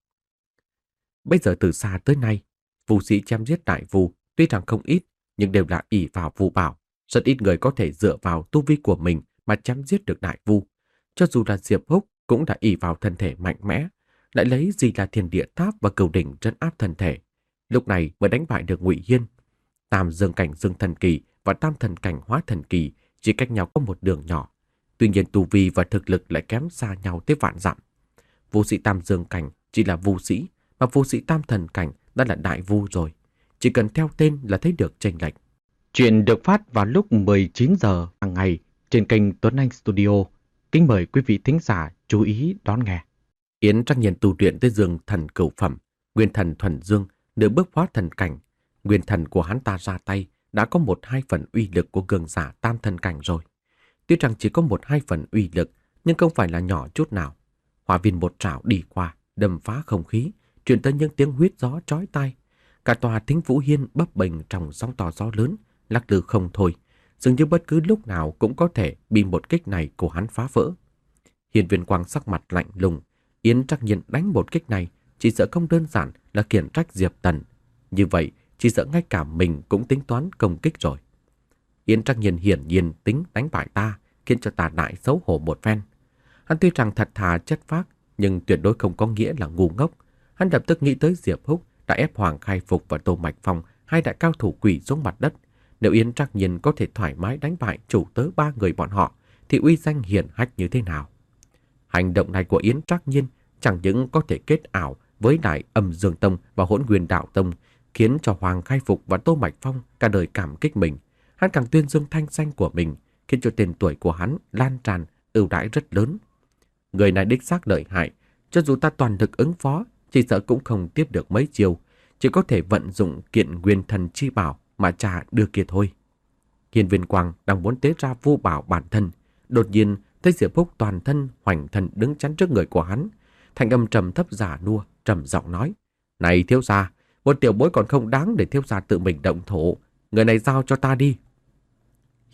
[SPEAKER 1] Bây giờ từ xa tới nay, phù sĩ chém giết đại vu tuy rằng không ít, nhưng đều là ỷ vào vu bảo. Rất ít người có thể dựa vào tu vi của mình mà chém giết được đại vu. Cho dù là Diệp Húc cũng đã ỷ vào thân thể mạnh mẽ, lại lấy gì là thiên địa tháp và cửu đỉnh trấn áp thân thể. Lúc này mới đánh bại được Ngụy Hiên. Tam dương cảnh dương thần kỳ và tam thần cảnh hóa thần kỳ chỉ cách nhau có một đường nhỏ. Tuy nhiên tu vi và thực lực lại kém xa nhau tới vạn dặm. Vu sĩ tam dương cảnh chỉ là vu sĩ, mà vu sĩ tam thần cảnh đã là đại vu rồi. Chỉ cần theo tên là thấy được chênh lệch. Chuyện được phát vào lúc mười chín giờ hàng ngày trên kênh Tuấn Anh Studio. Kính mời quý vị thính giả chú ý đón nghe. Yến Trác Nhiên tu luyện tới dương thần cửu phẩm, nguyên thần thuần dương, nửa bước hóa thần cảnh. Nguyên thần của hắn ta ra tay đã có một hai phần uy lực của cường giả tam thần cảnh rồi. Tuy rằng chỉ có một hai phần uy lực, nhưng không phải là nhỏ chút nào. Hỏa viên một trảo đi qua, đâm phá không khí, truyền tới những tiếng huýt gió chói tai. Cả tòa thính Vũ Hiên bấp bềnh trong sóng to gió lớn, lắc lư không thôi, dường như bất cứ lúc nào cũng có thể bị một kích này của hắn phá vỡ. Hiên Viên Quang sắc mặt lạnh lùng, Yến Trác Nhiên đánh một kích này chỉ sợ không đơn giản là khiển trách Diệp Tần. Như vậy, chỉ sợ ngay cả mình cũng tính toán công kích rồi. Yến Trác Nhiên hiển nhiên tính đánh bại ta, khiến cho ta đại xấu hổ một phen. Hắn tuy rằng thật thà chất phác, nhưng tuyệt đối không có nghĩa là ngu ngốc. Hắn lập tức nghĩ tới Diệp Húc đã ép Hoàng Khai Phục và Tô Mạch Phong, hai đại cao thủ quỳ xuống mặt đất. Nếu Yến Trác Nhiên có thể thoải mái đánh bại chủ tớ ba người bọn họ, thì uy danh hiển hách như thế nào? Hành động này của Yến Trác Nhiên chẳng những có thể kết ảo với đại Âm Dương Tông và Hỗn Nguyên Đạo Tông, khiến cho Hoàng Khai Phục và Tô Mạch Phong cả đời cảm kích mình. Hắn càng tuyên dương thanh danh của mình, khiến cho tên tuổi của hắn lan tràn, ưu đãi rất lớn. Người này đích xác lợi hại, cho dù ta toàn lực ứng phó, chỉ sợ cũng không tiếp được mấy chiêu, chỉ có thể vận dụng kiện nguyên thần chi bảo mà trả đưa kia thôi. Hiên Viên Quang đang muốn tế ra vu bảo bản thân, đột nhiên thấy Diệp Húc toàn thân hoành thân đứng chắn trước người của hắn, thanh âm trầm thấp giả nua, trầm giọng nói: "Này thiếu gia, một tiểu bối còn không đáng để thiếu gia tự mình động thủ, người này giao cho ta đi."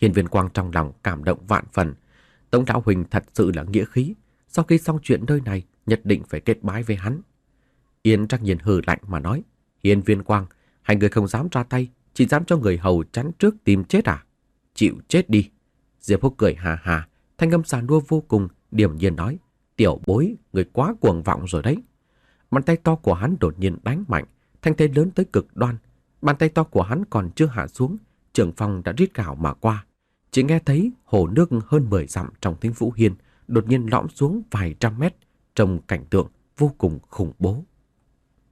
[SPEAKER 1] Hiên Viên Quang trong lòng cảm động vạn phần. Tống lão huynh thật sự là nghĩa khí. Sau khi xong chuyện nơi này, nhất định phải kết bái với hắn. Yên Trác Nhiên hừ lạnh mà nói. Hiên Viên Quang, hai người không dám ra tay, chỉ dám cho người hầu chắn trước tìm chết à? Chịu chết đi. Diệp Húc cười hà hà, thanh âm già nua vô cùng, điềm nhiên nói. Tiểu bối, người quá cuồng vọng rồi đấy. Bàn tay to của hắn đột nhiên đánh mạnh, thanh thế lớn tới cực đoan. Bàn tay to của hắn còn chưa hạ xuống, Trưởng phòng đã rít gào mà qua. Chỉ nghe thấy hồ nước hơn mười dặm trong Thính Vũ Hiên đột nhiên lõm xuống vài trăm mét, trông cảnh tượng vô cùng khủng bố.